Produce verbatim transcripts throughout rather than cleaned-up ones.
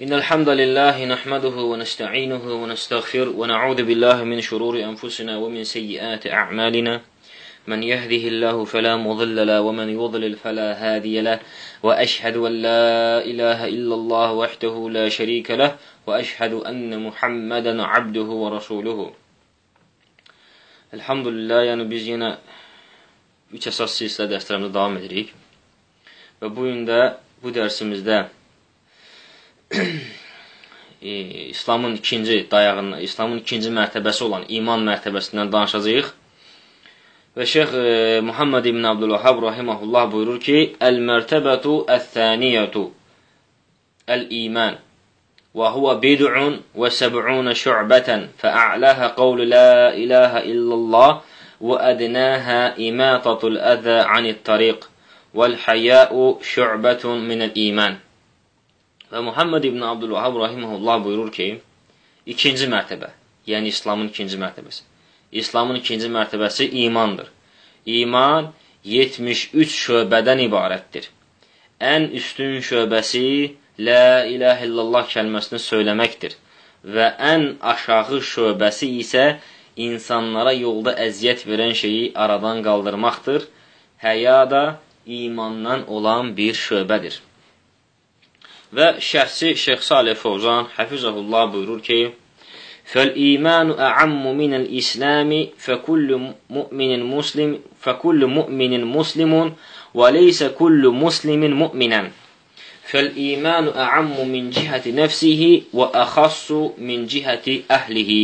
إن الحمد لله نحمده ونستعينه ونستغفر ونعوذ بالله من شرور أنفسنا ومن سيئات أعمالنا من يهده الله فلا مضل له ومن يضلل فلا هادي له وأشهد أن لا إله إلا الله وحده لا شريك له وأشهد أن محمدا عبده ورسوله. Elhamdülillah, yəni biz yenə üç əsas silsilə dərslərimizə davam edirik və bu gün də bu dərsimizdə e, İslamın ikinci dayağından, İslamın ikinci mərtəbəsi olan iman mərtəbəsindən danışacağıq və Şeyx e, Muhammed ibn Abdülvahhab rahiməhullah buyurur ki, Əl-mərtəbətu əl-thəniyyətu əl-iman və huvə bid'un və səb'unə şu'bətən fə'a'ləhə qavlu la ilahə illallah və ədnəhə imatatul əzə anit tariq vəl-həyyəu şu'bətun minəl iman. Və Muhammed ibn Abdülvahhab rahiməhullah buyurur ki, ikinci mərtəbə, yəni İslamın ikinci mərtəbəsi. İslamın ikinci mərtəbəsi imandır. İman yetmiş üç şöbədən ibarətdir. Ən üstün şöbəsi La ilahə illallah kəlməsini söyləməkdir və ən aşağı şöbəsi isə insanlara yolda əziyyət verən şeyi aradan qaldırmaqdır. Həya da imandan olan bir şöbədir. Və şərhçi Şeyx Salih Fovzan Həfizəhullah buyurur ki, Fəl-imanu əammu minəl İslami fəkullu mu'minin muslim fəkullu mu'minin muslimun və leysə kullu muslimin mu'minən. Fəl-imanu əammu min cihəti nəfsihi və əxassu min cihəti əhlihi.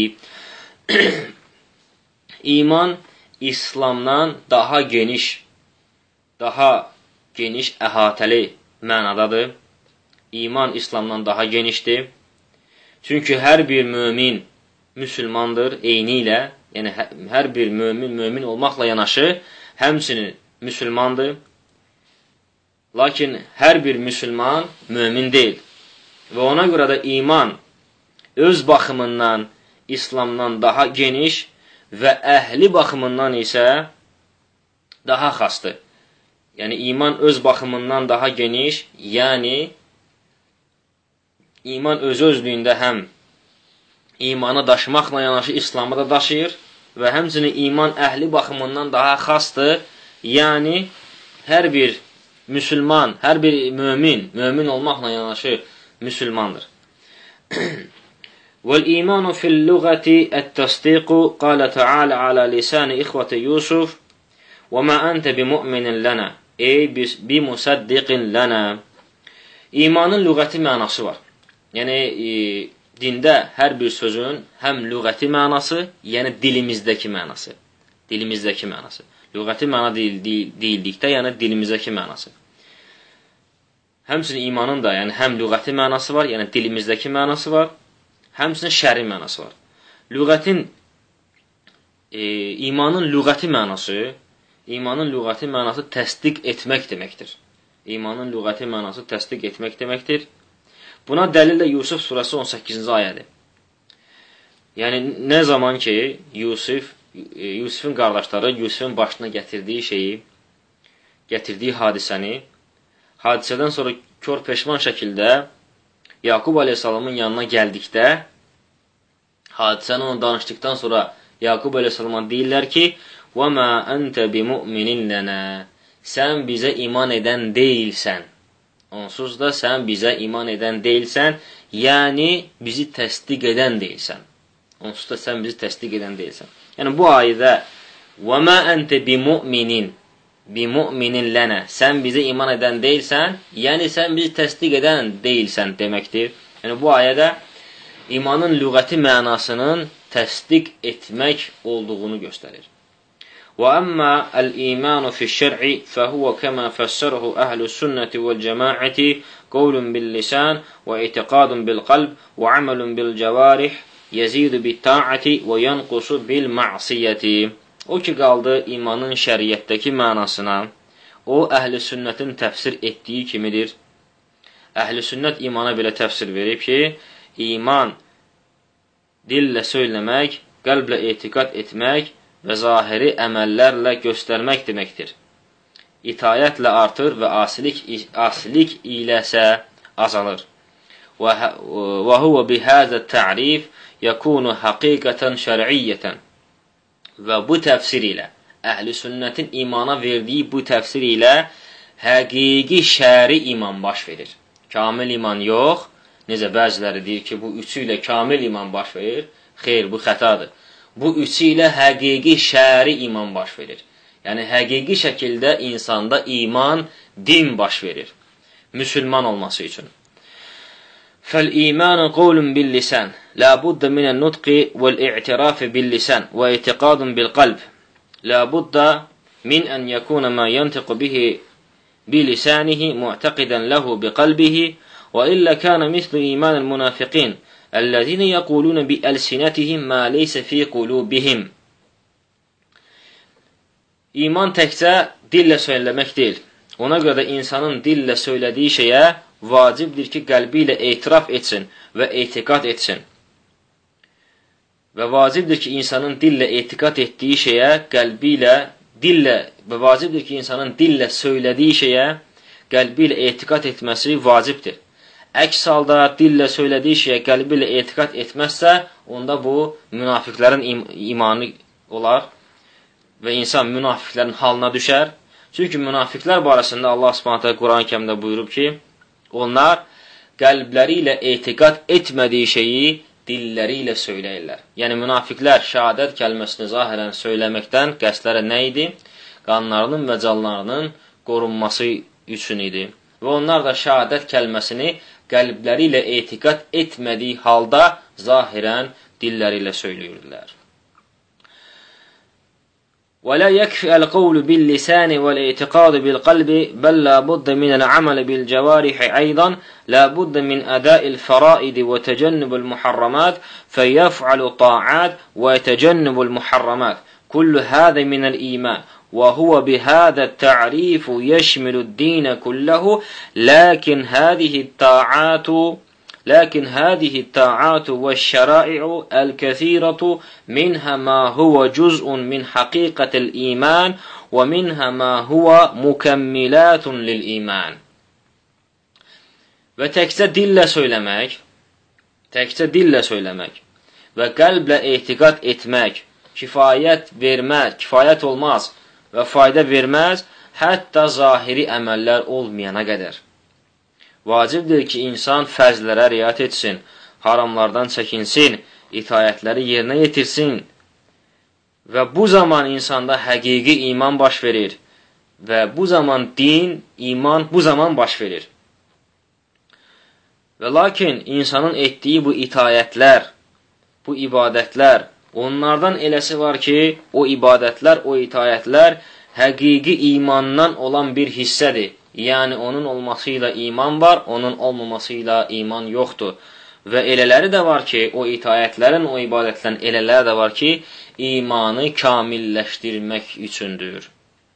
İman İslamdan daha geniş, daha geniş əhatəli mənadadır. İman İslamdan daha genişdir. Çünki hər bir mömin müsəlmandır eyni ilə, yəni hər bir mömin mömin olmaqla yanaşı, həmçinin müsəlmandır. Lakin hər bir müsəlman mömin deyil. Və ona görə də iman öz baxımından İslamdan daha geniş və əhli baxımından isə daha xasdır. Yəni iman öz baxımından daha geniş, yəni iman öz-özlüyündə həm imanı daşımaqla yanaşı İslamı da daşıyır və həmçinin iman əhli baxımından daha xasdır, yəni hər bir müsəlman, hər bir mömin, mömin olmaqla yanaşı müsəlmandır. Vəl-imanu fil-lüğəti ət-təsdiqu qalə Teala alə lisanı ixvəti Yusuf və mə əntə bi-mu'minin lənə ey bi-musaddiqin lənə. İmanın lüğəti mənası var. Yəni, e, dində hər bir sözün həm lüğəti mənası, yəni dilimizdəki mənası. Dilimizdəki mənası. Lüğəti məna deyildikdə, yəni dilimizdəki mənası. Həmçinin imanın da yəni, həm lüğəti mənası var, yəni dilimizdəki mənası var, həmçinin şəri mənası var. Lüğətin, e, imanın lüğəti mənası, imanın lüğəti mənası təsdiq etmək deməkdir. İmanın lüğəti mənası təsdiq etmək deməkdir. Buna dəlil də Yusuf surəsi on səkkizinci ayədir. Yəni, nə zaman ki, Yusuf, Yusufun qardaşları Yusufun başına gətirdiyi şeyi, gətirdiyi hadisəni, hadisədən sonra kör peşman şəkildə Yaqub aleyhissalamın yanına gəldikdə, hadisəni ona danışdıqdan sonra Yaqub aleyhissalama deyirlər ki, وَمَا أَنْتَ بِمُؤْمِنٍ لَنَا sən bizə iman edən deyilsən. Onsuz da sən bizə iman edən deyilsən, yəni bizi təsdiq edən deyilsən. Onsuz da sən bizi təsdiq edən deyilsən. Yəni bu ayədə وَمَا أَنْتَ بِمُؤْمِنٍ بِمُؤْمِنٍ لَنَا sən bizə iman edən deyilsən, yəni sən bizi təsdiq edən deyilsən deməkdir. Yəni bu ayədə imanın lüğəti mənasının təsdiq etmək olduğunu göstərir. وَأَمَّا الْإِيمَانُ فِي الشَّرْعِ فَهُوَ كَمَا فَسَّرَهُ أَهْلُ السُّنَّةِ وَالْجَمَاعَةِ قَوْلٌ بِاللِّسَانِ وَاعْتِقَادٌ بِالْقَلْبِ وَعَمَلٌ بِالْجَوَارِحِ يَزِيدُ بِالطَّاعَةِ وَيَنْقُصُ بِالْمَعْصِيَةِ. O ki qaldı imanın şəriətdəki mənasına, o əhl-i sünnətin təfsir etdiyi kimidir. Əhl-i sünnət imana belə təfsir verib ki, iman dillə söyləmək, qəlblə etiqad etmək və zahiri əməllərlə göstərmək deməkdir. İtayətlə artır və asilik, asilik iləsə azalır. və huve bihəzə ta'rif yakunu haqiqatan şər'iyyətən. Və bu təfsir ilə, əhl-i sünnətin imana verdiyi bu təfsir ilə həqiqi şəri iman baş verir. Kamil iman yox. Necə bəziləri deyir ki, bu üçü ilə kamil iman baş verir. Xeyr, bu xətadır. Bu üçü ilə həqiqi şəri iman baş verir. Yəni, həqiqi şəkildə insanda iman, din baş verir. Müsülman olması üçün. فالإيمان قول باللسان لا بد من النطق والاعتراف باللسان واعتقاد بالقلب لا بد من أن يكون ما ينطق به بلسانه معتقدا له بقلبه وإلا كان مثل إيمان المنافقين الذين يقولون بألسنتهم ما ليس في قلوبهم. İman təkcə dillə söyləmək deyil. Ona görə də insanın dillə söylədiyi şeyə vacibdir ki, qəlbi ilə etiraf etsin və etiqad etsin. Və vacibdir ki, insanın dillə etiqad etdiyi şeyə qəlbi ilə, dillə, və vacibdir ki, insanın dillə söylədiyi şeyə qəlbi ilə etiqad etməsi vacibdir. Əks halda dillə söylədiyi şeyə qəlbi ilə etiqad etməzsə, onda bu münafiqlərin im imanı olar və insan münafiqlərin halına düşər. Çünki münafiqlər barəsində Allah Subhanahu Quran-ı Kərimdə buyurub ki, onlar qəlbləri ilə etiqad etmədiyi şeyi dilləri ilə söyləyirlər. Yəni, münafiqlər şəhadət kəlməsini zahirən söyləməkdən qəsdləri nə idi? Qanlarının və canlarının qorunması üçün idi. Və onlar da şəhadət kəlməsini qəlbləri ilə etiqad etmədiyi halda zahirən dilləri ilə söyləyirdilər. ولا يكفي القول باللسان والاعتقاد بالقلب بل لا بد من العمل بالجوارح أيضا لا بد من أداء الفرائض وتجنب المحرمات فيفعل طاعات ويتجنب المحرمات كل هذا من الإيمان وهو بهذا التعريف يشمل الدين كله لكن هذه الطاعات لكن هذه الطاعات والشرائع الكثيرة منها ما هو جزء من حقيقة الإيمان ومنها ما هو مكملات للإيمان. Və təkcə dillə söyləmək, təkcə dillə söyləmək və qəlblə etiqad etmək kifayət verməz, kifayət olmaz və fayda verməz, hətta zahiri əməllər olmayana qədər. Vacibdir ki, insan fərzlərə riayət etsin, haramlardan çəkinsin, itayətləri yerinə yetirsin və bu zaman insanda həqiqi iman baş verir və bu zaman din, iman bu zaman baş verir. Və lakin insanın etdiyi bu itayətlər, bu ibadətlər, onlardan eləsi var ki, o ibadətlər, o itayətlər həqiqi imandan olan bir hissədir. Yəni, onun olmasıyla iman var, onun olmamasıyla iman yoxdur. Və elələri də var ki, o itayətlərin, o ibadətlərin elələri də var ki, imanı kamilləşdirmək üçündür.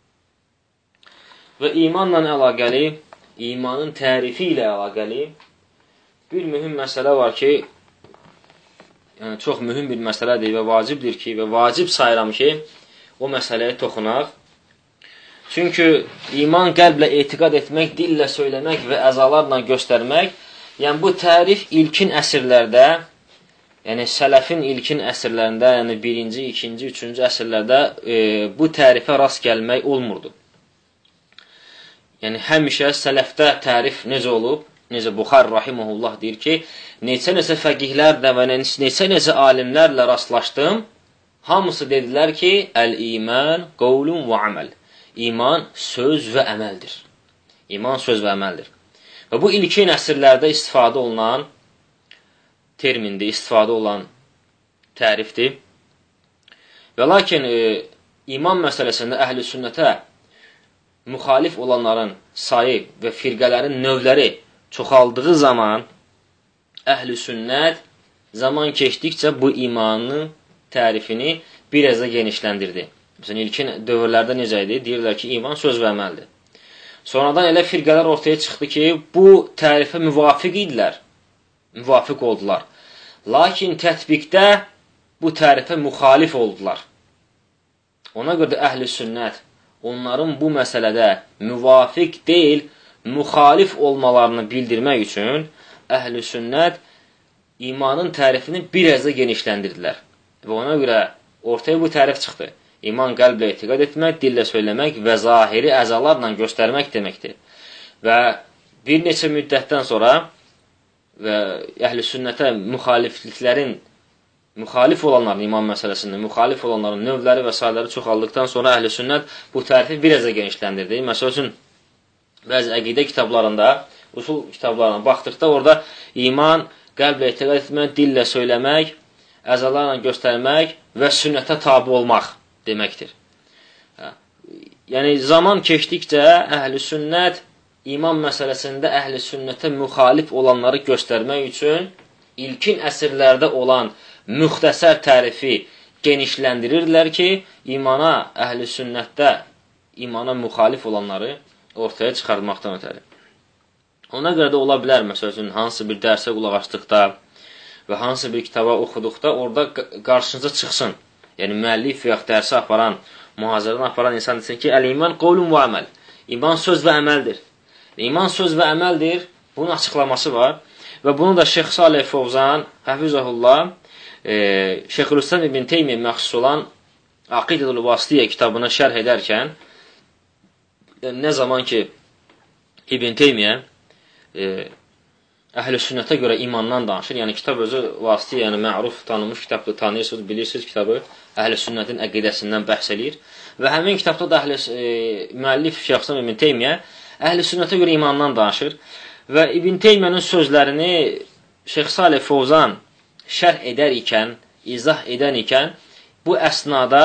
Və imanla əlaqəli, imanın tərifi ilə əlaqəli bir mühüm məsələ var ki, yəni çox mühüm bir məsələdir və vacibdir ki, və vacib sayıram ki, o məsələyə toxunaq. Çünki iman qəlblə etiqad etmək, dillə söyləmək və əzalarla göstərmək, yəni bu tərif ilkin əsrlərdə, yəni sələfin ilkin əsrlərində, yəni birinci, ikinci, üçüncü əsrlərdə e, bu tərifə rast gəlmək olmurdu. Yəni həmişə sələfdə tərif necə olub? Necə Buxari rahimehullah deyir ki, neçə-neçə fəqihlərlə və neçə-neçə alimlərlə rastlaşdım, hamısı dedilər ki, əl-iman qovlun və əməl. İman söz və əməldir. İman söz və əməldir. Və bu ilkin əsrlərdə istifadə olunan termindir, istifadə olan tərifdir. Və lakin e, iman məsələsində əhl-i sünnətə müxalif olanların sayı və firqələrin növləri çoxaldığı zaman əhl-i sünnət zaman keçdikcə bu imanın tərifini bir az da genişləndirdi. Məsələn, ilkin dövrlərdə necə idi? Deyirlər ki, iman söz və əməldir. Sonradan elə firqələr ortaya çıxdı ki, bu tərifə müvafiq idilər, müvafiq oldular. Lakin tətbiqdə bu tərifə müxalif oldular. Ona görə də əhl-i sünnət onların bu məsələdə müvafiq deyil, müxalif olmalarını bildirmək üçün əhl-i sünnət imanın tərifini bir az da genişləndirdilər. Və ona görə ortaya bu tərif çıxdı. İman qəlblə etiqad etmək, dillə söyləmək və zahiri əzalarla göstərmək deməkdir. Və bir neçə müddətdən sonra və əhl-i sünnətə müxalifliklərin, müxalif olanların iman məsələsində, müxalif olanların növləri və sayıları çoxaldıqdan sonra əhl-i sünnət bu tərifi bir az da genişləndirdi. Məsəl üçün, bəzi əqidə kitablarında, usul kitablarına baxdıqda orada iman, qəlblə etiqad etmək, dillə söyləmək, əzalarla göstərmək və sünnətə tabi olmaq deməkdir. Yəni, zaman keçdikcə əhl-i sünnət iman məsələsində əhl-i sünnətə müxalif olanları göstərmək üçün ilkin əsrlərdə olan müxtəsər tərifi genişləndirirdilər ki, imana, əhl-i sünnətdə imana müxalif olanları ortaya çıxartmaqdan ötəri. Ona görə də ola bilər, məsəl üçün, hansı bir dərsə qulaq açdıqda və hansı bir kitaba oxuduqda orada qarşınıza çıxsın. Yəni, müəllif və yaxud dərsi aparan, mühazirəni aparan insan desin ki, əl-iman qovlun və əməl. İman söz və əməldir. İman söz və əməldir. Bunun açıqlaması var. Və bunu da Şeyx Salih Fovzan, Həfizəhullah, e, Şeyxülislam İbn Teymiyyə məxsus olan Aqidətul Vasitiyyə kitabına şərh edərkən, nə zaman ki, İbn Teymiyyə e, əhl-i sünnətə görə imandan danışır. Yəni, kitab özü vasitə, yəni məruf, tanınmış kitabdır, tanıyırsınız, bilirsiniz kitabı, əhl-i sünnətin əqidəsindən bəhs eləyir. Və həmin kitabda da əhl-i e, müəllif Şeyxülislam İbn Teymiyyə əhl-i sünnətə görə imandan danışır. Və İbn Teymiyyənin sözlərini Şeyx Salih Fovzan şərh edər ikən, izah edən ikən, bu əsnada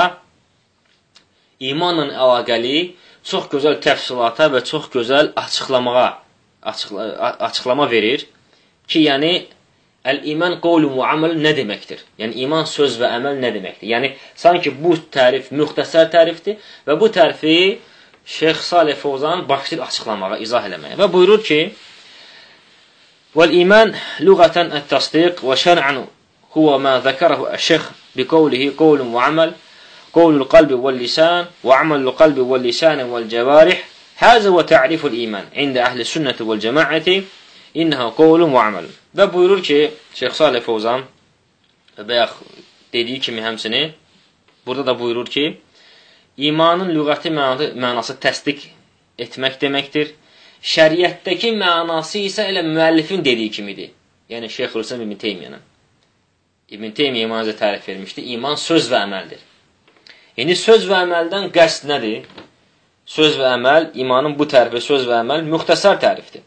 imanla əlaqəli çox gözəl təfsilata və çox gözəl açıqlamağa, açıqla, açıqlama verir. Ki, yəni, əl-iman qovlun və əməl nə deməkdir? Yəni, iman söz və əməl nə deməkdir? Yəni, sanki bu tərif müxtəsər tərifdir və bu tərifi Şeyx Salih Fovzan başlayır açıqlamağa, izah eləməyə. Və buyurur ki, وَالْإِيمَانِ لُغَةً التَّصْدِيقِ وَشَرْعًا هُوَ مَا ذَكَرَهُ الشيخ بقوله قول وعمل قول القلب واللسان وعمل القلب واللسان والجوارح هذا هو تعريف الإيمان عند أهل السنة والجماعة İnnəhə qovlun və əməl. Və buyurur ki, Şeyx Salih Fovzan, bayaq dediyi kimi həmsini, burada da buyurur ki, imanın lüğəti mənası təsdiq etmək deməkdir. Şəriətdəki mənası isə elə müəllifin dediyi kimidir. Yəni, Şeyxülislam İbn Teymiyyənin. İbn Teymiyyə imanıza tərif vermişdi. İman söz və əməldir. İndi söz və əməldən qəsd nədir? Söz və əməl, imanın bu tərifi söz və əməl müxtəsər tərifdir.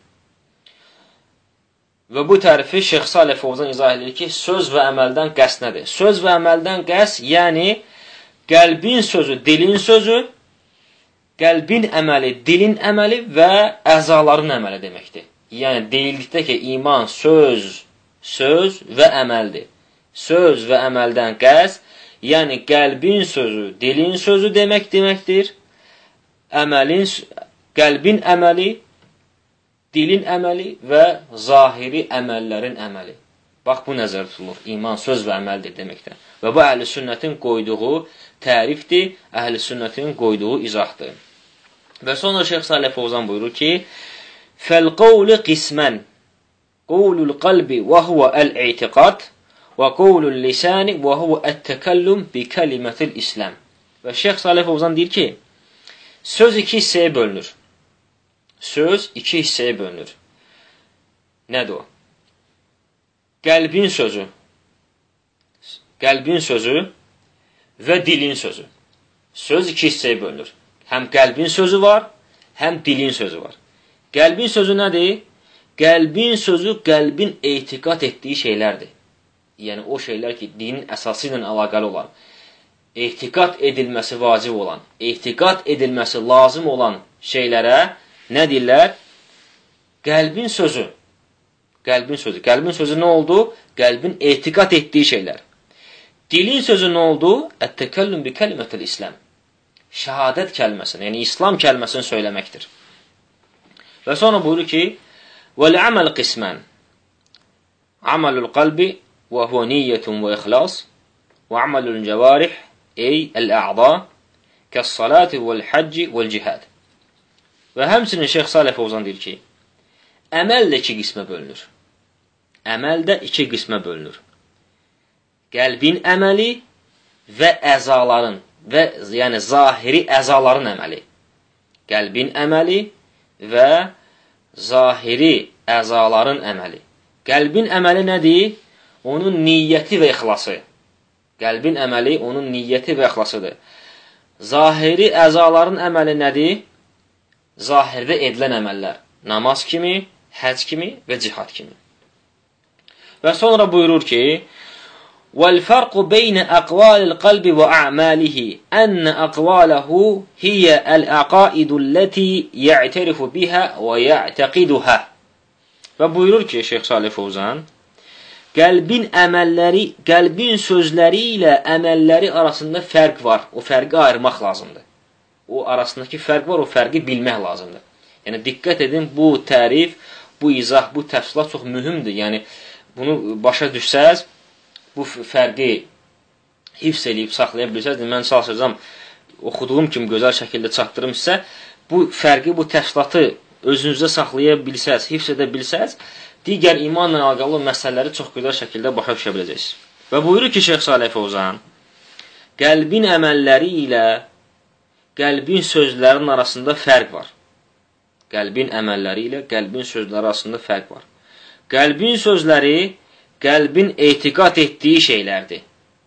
Və bu tərifi Şeyx Salih Fovzan izah edir ki, söz və əməldən qəsd nədir? Söz və əməldən qəsd, yəni qəlbin sözü, dilin sözü, qəlbin əməli, dilin əməli və əzaların əməli deməkdir. Yəni, deyildikdə ki, iman söz, söz və əməldir. Söz və əməldən qəsd, yəni qəlbin sözü, dilin sözü demək deməkdir. Əməlin, qəlbin əməli, dilin əməli və zahiri əməllərin əməli. Bax, bu nəzər tutulur. İman söz və əməldir deməkdir. Və bu əhl-i sünnətin qoyduğu tərifdir, əhl-i sünnətin qoyduğu izahdır. Və sonra Şeyx Salih Fovzan buyurur ki, Fəl-qovlu qismən, qovlul qalbi və huvə əl-i'tiqad və qovlul lisani və huvə ət-təkəllüm bi kəlimətil İslam. Və Şeyx Salih Fovzan deyir ki, söz iki hissəyə bölünür. Söz iki hissəyə bölünür. Nədir o? Qəlbin sözü, qəlbin sözü və dilin sözü. Söz iki hissəyə bölünür. Həm qəlbin sözü var, həm dilin sözü var. Qəlbin sözü nədir? Qəlbin sözü qəlbin etiqad etdiyi şeylərdir. Yəni, o şeylər ki, dinin əsası ilə əlaqəli olan, etiqad edilməsi vacib olan, etiqad edilməsi lazım olan şeylərə nə deyirlər? Qəlbin sözü. Qəlbin sözü. Qəlbin sözü nə oldu? Qəlbin etiqad etdiyi şeylər. Dilin sözü nə oldu? Ət-təkəllüm bi kəlimətil İslam. Şəhadət kəlməsini, yəni İslam kəlməsini söyləməkdir. Və sonra buyurur ki, vəl-əməl qismən. Amalul qalbi və huvə niyyətun və ixlas və amalul cəvarih ey əl-ə'da kəs-salati vəl-həcci vəl-cihad. Və həmçinin Şeyx Salih Fovzan deyir ki, əməl də iki qismə bölünür. əməl də iki qismə bölünür. Qəlbin əməli və əzaların və yəni zahiri əzaların əməli. Qəlbin əməli və zahiri əzaların əməli. Qəlbin əməli nədir? Onun niyyəti və ixlası. Qəlbin əməli onun niyyəti və ixlasıdır. Zahiri əzaların əməli nədir? Zahirdə edilən əməllər. Namaz kimi, həc kimi və cihad kimi. Və sonra buyurur ki, وَالْفَرْقُ بَيْنَ أَقْوَالِ الْقَلْبِ وَأَعْمَالِهِ أَنَّ أَقْوَالَهُ هِيَ الْأَقَائِدُ الَّتِي يَعْتَرِفُ بِهَا وَيَعْتَقِدُهَا. Və buyurur ki, Şeyx Salih Fovzan, qəlbin əməlləri, qəlbin sözləri ilə əməlləri arasında fərq var. O fərqi ayırmaq lazımdır. O arasındakı fərq var, o fərqi bilmək lazımdır. Yəni, diqqət edin, bu tərif, bu izah, bu təfsilat çox mühümdür. Yəni, bunu başa düşsəz, bu fərqi hifz edib, saxlaya bilirsəz. Mən çalışacağım, oxuduğum kimi gözəl şəkildə çatdırım sizə. Bu fərqi, bu təfsilatı özünüzdə saxlaya bilsəz, hifz edə bilsəz, digər imanla əlaqəli məsələləri çox gözəl şəkildə başa düşə biləcəksiniz. Və buyurur ki, Şeyx Salih Fovzan, qəlbin əməlləri ilə qəlbin sözlərinin arasında fərq var. Qəlbin əməlləri ilə qəlbin sözləri arasında fərq var. Qəlbin sözləri qəlbin etiqad etdiyi şeylərdir.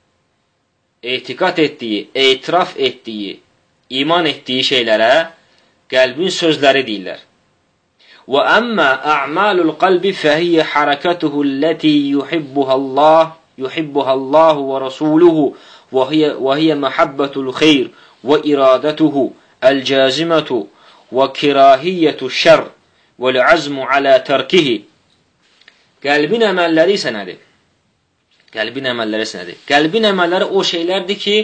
Etiqad etdiyi, etiraf etdiyi, iman etdiyi şeylərə qəlbin sözləri deyirlər. وَأَمَّا أَعْمَالُ الْقَلْبِ فَهِيَ حَرَكَتُهُ الَّتِي يُحِبُّهَا اللَّهُ يُحِبُّهَا اللَّهُ وَرَسُولُهُ وَهِيَ, وَهِيَ مَحَبَّةُ الْخَيْرِ وَإِرَادَتُهُ الْجَازِمَةُ وَكِرَاهِيَّةُ الشَّرِّ وَالْعَزْمُ عَلَى تَرْكِهِ. Qəlbin əməlləri isə nədir? Qəlbin əməlləri isə nədir? Qəlbin əməlləri o şeylərdir ki,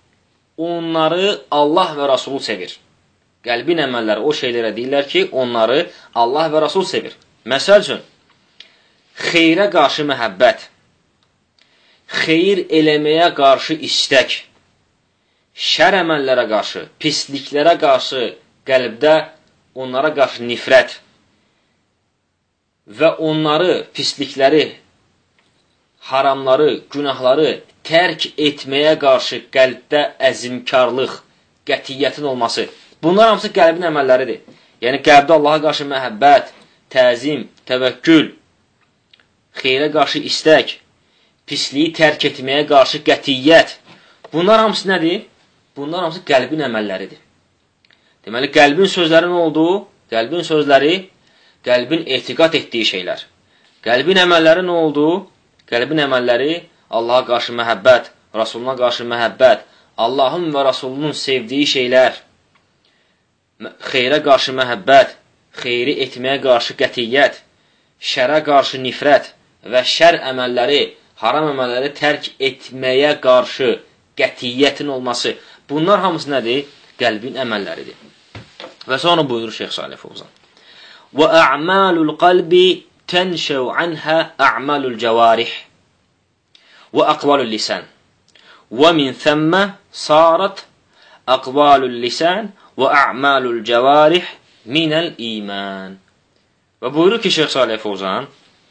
onları Allah və Rasul sevir. Qəlbin əməlləri o şeylərə deyirlər ki, onları Allah və Rasul sevir. Məsəl üçün, xeyrə qarşı məhəbbət, xeyir eləməyə qarşı istək, şər əməllərə qarşı, pisliklərə qarşı qəlbdə onlara qarşı nifrət və onları, pislikləri, haramları, günahları tərk etməyə qarşı qəlbdə əzimkarlıq, qətiyyətin olması. Bunlar hamısı qəlbin əməlləridir. Yəni, qəlbdə Allaha qarşı məhəbbət, təzim, təvəkkül, xeyrə qarşı istək, pisliyi tərk etməyə qarşı qətiyyət. Bunlar hamısı nədir? Bunlar hamısı qəlbin əməlləridir. Deməli, qəlbin sözləri nə oldu? Qəlbin sözləri, qəlbin etiqad etdiyi şeylər. Qəlbin əməlləri nə oldu? Qəlbin əməlləri Allaha qarşı məhəbbət, Rasuluna qarşı məhəbbət, Allahın və Rasulunun sevdiyi şeylər, xeyrə qarşı məhəbbət, xeyri etməyə qarşı qətiyyət, şərə qarşı nifrət və şər əməlləri, haram əməlləri tərk etməyə qarşı qətiyyətin olması. Bunlar hamısı nədir? Qəlbin əməlləridir. Və sonra buyurur Şeyx Salih Fovzan. وَأَعْمَالُ الْقَلْبِ تَنْشَوْ عَنْهَا أَعْمَالُ الْجَوَارِحِ وَأَقْوَالُ اللِّسَانِ وَمِنْ ثَمَّ صَارَتْ أَقْوَالُ اللِّسَانِ وَأَعْمَالُ الْجَوَارِحِ مِنَ الْإِيمَانِ. Və buyurur ki, Şeyx Salih Fovzan,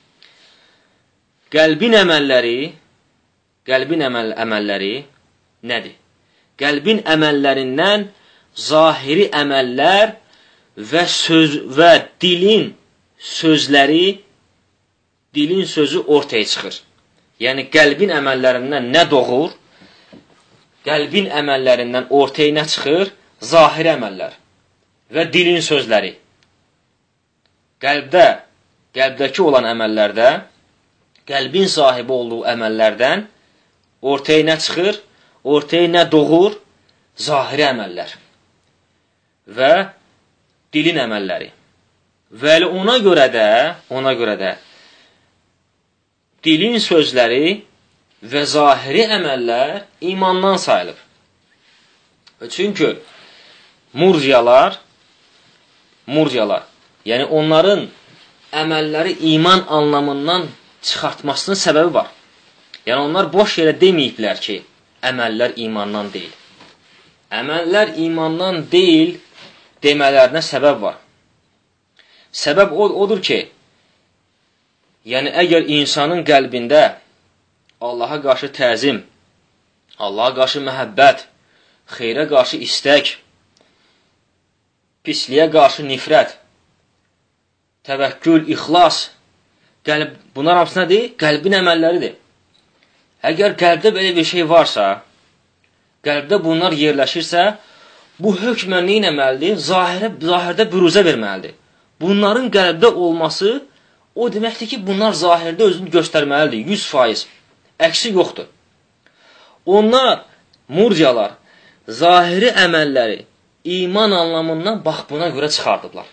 qəlbin əməlləri, qəlbin əməl, əməlləri nədir? Qəlbin əməllərindən zahiri əməllər və söz və dilin sözləri, dilin sözü ortaya çıxır. Yəni, qəlbin əməllərindən nə doğur? Qəlbin əməllərindən ortaya nə çıxır? Zahiri əməllər və dilin sözləri. Qəlbdə, qəlbdəki olan əməllərdə, qəlbin sahibi olduğu əməllərdən ortaya nə çıxır? Ortaya nə doğur? Zahiri əməllər və dilin əməlləri. Və ona görə də, ona görə də dilin sözləri və zahiri əməllər imandan sayılır. Çünki murciyalar, murciyalar, yəni onların əməlləri iman anlamından çıxartmasının səbəbi var. Yəni onlar boş yerə deməyiblər ki, əməllər imandan deyil. Əməllər imandan deyil demələrinə səbəb var. Səbəb odur ki, Yəni, əgər insanın qəlbində Allaha qarşı təzim, Allaha qarşı məhəbbət, xeyrə qarşı istək, pisliyə qarşı nifrət, təvəkkül, ixlas, qəlb, bunlar hamısı nədir? Qəlbin əməlləridir. Əgər qəlbdə belə bir şey varsa, qəlbdə bunlar yerləşirsə, bu hökmən neyin əməlidir? Zahirə, zahirdə büruzə verməlidir. Bunların qəlbdə olması, o deməkdir ki, bunlar zahirdə özünü göstərməlidir, yüz faiz. Əksi yoxdur. Onlar, murciyalar, zahiri əməlləri iman anlamından bax buna görə çıxardıblar.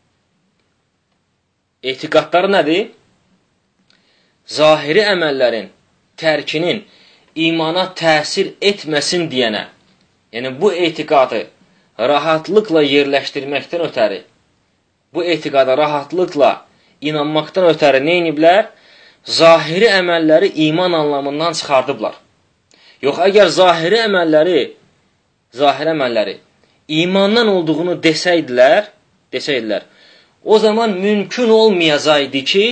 Etiqadları nədir? Zahiri əməllərin tərkinin imana təsir etməsin deyənə, yəni bu etiqadı rahatlıqla yerləşdirməkdən ötəri, bu etiqada rahatlıqla inanmaqdan ötəri nə ediblər? Zahiri əməlləri iman anlamından çıxardıblar. Yox, əgər zahiri əməlləri, zahiri əməlləri imandan olduğunu desəydilər, desəydilər, o zaman mümkün olmayacaqdı ki,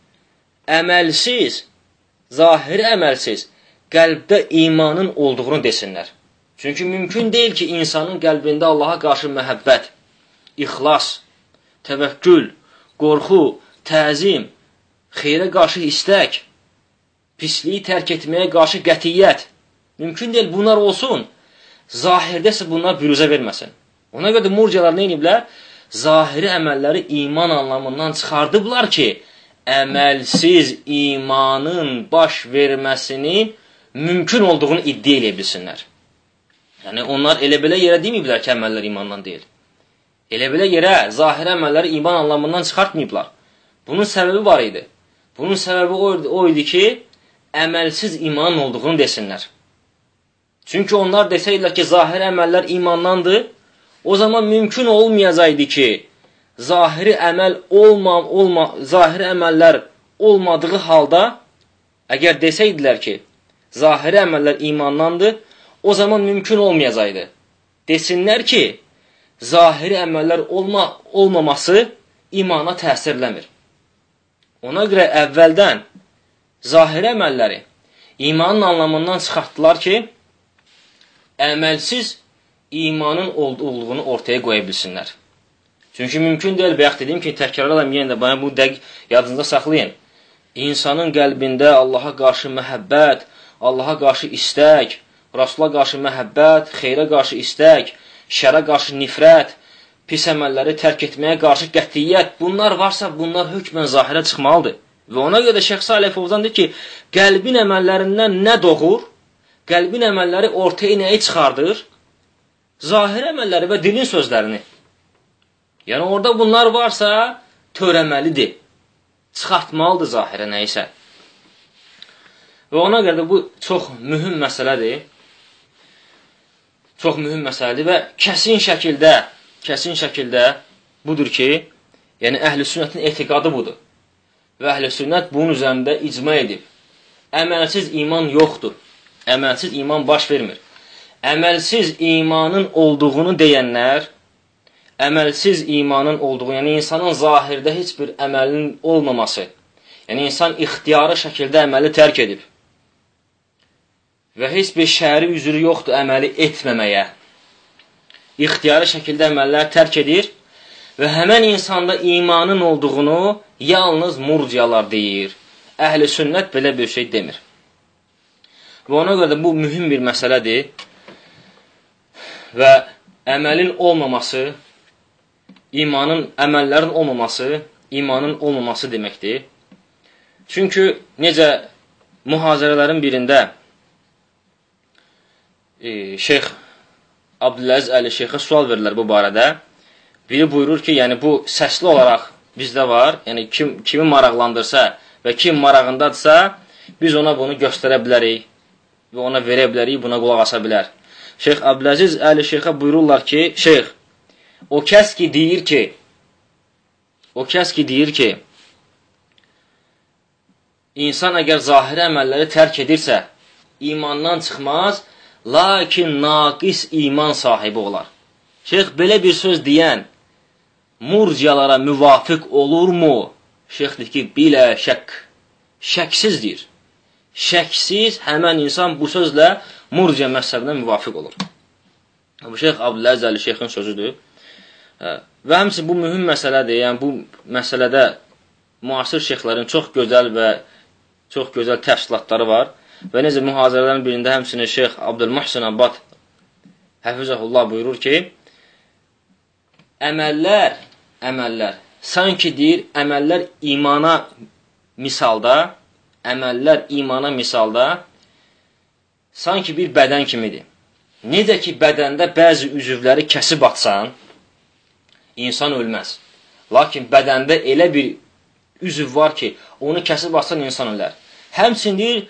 əməlsiz, zahiri əməlsiz, qəlbdə imanın olduğunu desinlər. Çünki mümkün deyil ki, insanın qəlbində Allaha qarşı məhəbbət, ixlas, təvəkkül, qorxu, təzim, xeyrə qarşı istək, pisliyi tərk etməyə qarşı qətiyyət, mümkün deyil bunlar olsun, zahirdə isə bunlar büruzə verməsin. Ona görə də murciyalar nə ediblər? Zahiri əməlləri iman anlamından çıxardıblar ki, əməlsiz imanın baş verməsinin mümkün olduğunu iddia edə bilsinlər. Yəni, onlar elə belə yerə deməyiblər ki, əməllər imandan deyil. Elə belə yerə zahiri əməlləri iman anlamından çıxartmayıblar. Bunun səbəbi var idi. Bunun səbəbi o idi ki, əməlsiz imanın olduğunu desinlər. Çünki onlar desəydilər ki, zahiri əməllər imandandır, o zaman mümkün olmayacaqdı ki, zahiri əməl olma, olma, zahiri əməllər olmadığı halda, əgər desəydilər ki, zahiri əməllər imandandır, o zaman mümkün olmayacaqdı. Desinlər ki, zahiri əməllər olma, olmaması imana təsirləmir. Ona görə əvvəldən zahiri əməlləri imanın anlamından çıxartdılar ki, əməlsiz imanın olduğunu ortaya qoya bilsinlər. Çünki mümkün deyil, bayaq dediyim ki, təkrarladım yenə də, bana bu dəqiq yadınızda saxlayın. İnsanın qəlbində Allaha qarşı məhəbbət, Allaha qarşı istək, Rasula qarşı məhəbbət, xeyrə qarşı istək, şərə qarşı nifrət, pis əməlləri tərk etməyə qarşı qətiyyət, bunlar varsa, bunlar hökmən zahirə çıxmalıdır. Və ona görə də Şeyx Salih Fovzan deyir ki, qəlbin əməllərindən nə doğur? Qəlbin əməlləri ortaya nəyi çıxardır? Zahir əməlləri və dilin sözlərini. Yəni, orada bunlar varsa, törəməlidir. Çıxartmalıdır zahirə nəyisə. Və ona görə də bu çox mühüm məsələdir. Çox mühüm məsələdir və kəsin şəkildə Kəsin şəkildə budur ki, yəni əhl-i sünnətin etiqadı budur. Və əhl-i sünnət bunun üzərində icma edib. Əməlsiz iman yoxdur. Əməlsiz iman baş vermir. Əməlsiz imanın olduğunu deyənlər, əməlsiz imanın olduğu, yəni insanın zahirdə heç bir əməlin olmaması, yəni insan ixtiyarı şəkildə əməli tərk edib və heç bir şəri üzrü yoxdur əməli etməməyə. İxtiyarı şəkildə əməllər tərk edir və həmən insanda imanın olduğunu yalnız murciyalar deyir. Əhl-i sünnət belə bir şey demir. Və ona görə də bu mühüm bir məsələdir və əməlin olmaması, imanın, əməllərin olmaması, imanın olmaması deməkdir. Çünki necə mühazirələrin birində e, Şeyx Abdüləziz Əli Şeyxə sual verirlər bu barədə. Biri buyurur ki, yəni bu səsli olaraq bizdə var, yəni kim, kimi maraqlandırsa və kim marağındadırsa, biz ona bunu göstərə bilərik və ona verə bilərik, buna qulaq asa bilər. Şeyx Abdüləziz Əli Şeyxə buyururlar ki, Şeyx, o kəs ki deyir ki, o kəs ki deyir ki, insan əgər zahiri əməlləri tərk edirsə, imandan çıxmaz, lakin naqis iman sahibi olar. Şeyx belə bir söz deyən murciyalara müvafiq olurmu? Şeyx deyir ki, bilə şək, şəksizdir. Şəksiz həmən insan bu sözlə murciə məzhəbinə müvafiq olur. Bu Şeyx Abdüləziz Əli Şeyxin sözüdür. Və həmçinin bu mühüm məsələdir. Yəni bu məsələdə müasir şeyxlərin çox gözəl və çox gözəl təfsilatları var. Və necə mühazirələrin birində həmçinin Şeyx Abdülmuhsin Abbad Həfizəhullah buyurur ki, əməllər, əməllər, sanki deyir, əməllər imana misalda, əməllər imana misalda, sanki bir bədən kimidir. Necə ki, bədəndə bəzi üzvləri kəsib atsan, insan ölməz. Lakin bədəndə elə bir üzv var ki, onu kəsib atsan, insan ölər. Həmçinin deyir,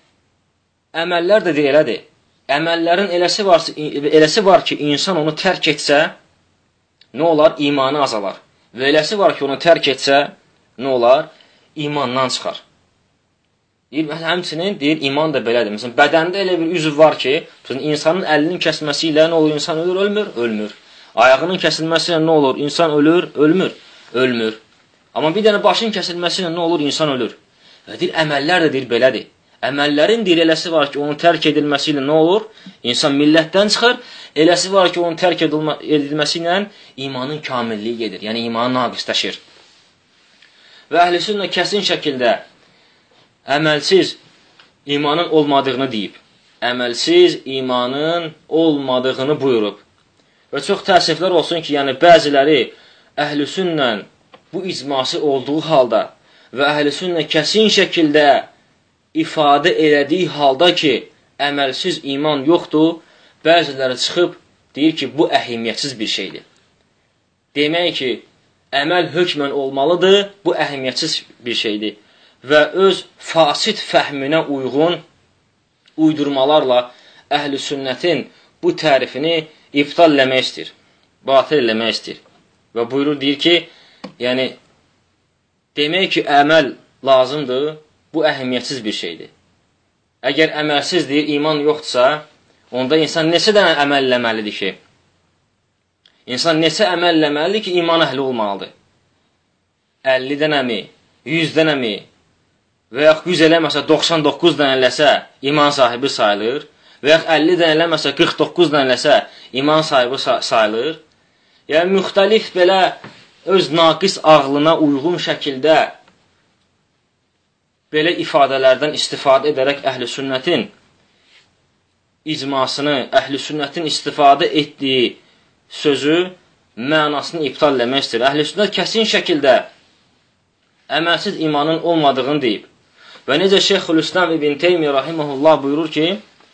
əməllər də deyir, elədir. Əməllərin eləsi var, eləsi var ki, insan onu tərk etsə, nə olar? İmanı azalar. Və eləsi var ki, onu tərk etsə, nə olar? İmandan çıxar. Deyir, həmçinin, deyir, iman da belədir. Məsələn, bədəndə elə bir üzv var ki, insanın əlinin kəsməsi ilə nə olur? İnsan ölür, ölmür? Ölmür. Ayağının kəsilməsi ilə nə olur? İnsan ölür, ölmür? Ölmür. Amma bir dənə başın kəsilməsi ilə nə olur? İnsan ölür. Və deyir, əməllər də deyir, belədir. Əməllərin deyir, eləsi var ki, onun tərk edilməsi ilə nə olur? İnsan millətdən çıxır. Eləsi var ki, onun tərk edilməsi ilə imanın kamilliyi gedir. Yəni, imanı naqisləşir. Və əhl-i sünnə kəsin şəkildə əməlsiz imanın olmadığını deyib. Əməlsiz imanın olmadığını buyurub. Və çox təəssüflər olsun ki, yəni bəziləri əhl-i sünnə bu icması olduğu halda və əhl-i sünnə kəsin şəkildə ifadə elədiyi halda ki, əməlsiz iman yoxdur, bəziləri çıxıb deyir ki, bu əhəmiyyətsiz bir şeydir. Demək ki, əməl hökmən olmalıdır, bu əhəmiyyətsiz bir şeydir. Və öz fasid fəhminə uyğun uydurmalarla əhl-i sünnətin bu tərifini iptal eləmək istir, batil eləmək istir. Və buyurur, deyir ki, yəni, demək ki, əməl lazımdır, bu əhəmiyyətsiz bir şeydir. Əgər əməlsizdir, iman yoxdursa, onda insan neçə dənə əməl eləməlidir ki? İnsan neçə əməl eləməlidir ki, iman əhli olmalıdır? əlli dənəmi, yüz dənəmi və yaxud yüz eləməsə doxsan doqquz dənə eləsə iman sahibi sayılır və yaxud əlli dənə eləməsə qırx doqquz dənə eləsə iman sahibi sayılır. Yəni, müxtəlif belə öz naqis ağlına uyğun şəkildə belə ifadələrdən istifadə edərək əhl-i sünnətin icmasını, əhl-i sünnətin istifadə etdiyi sözü, mənasını iptal eləmək istəyir. Əhl-i sünnət kəsin şəkildə əməlsiz imanın olmadığını deyib. Və necə Şeyxülislam İbn Teymiyyə rahimehullah buyurur ki,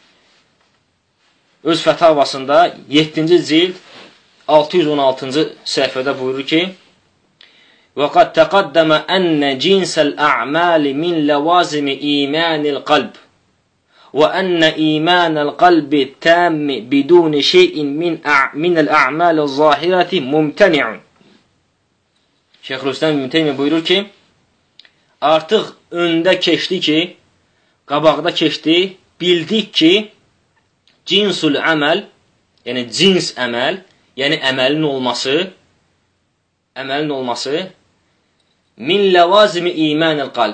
öz fətavasında yeddinci cild altı yüz on altıncı səhifədə buyurur ki, وَقَدْ تَقَدَّمَ أَنَّ جِنْسَ الْأَعْمَالِ مِنْ لَوَازِمِ إِيمَانِ الْقَلْبِ وَأَنَّ إِيمَانَ الْقَلْبِ التَّامِّ بِدُونِ شَيْءٍ مِنْ الْأَعْمَالِ الظَّاهِرَةِ مُمْتَنِعٌ. Şeyxülislam İbn Teymiyyə buyurur ki, artıq öndə keçdi ki, qabaqda keçdi, bildik ki, cinsul əməl, yəni cins əməl, yəni əməlin olması, əməlin olması, min ləvazimi imanil qalb,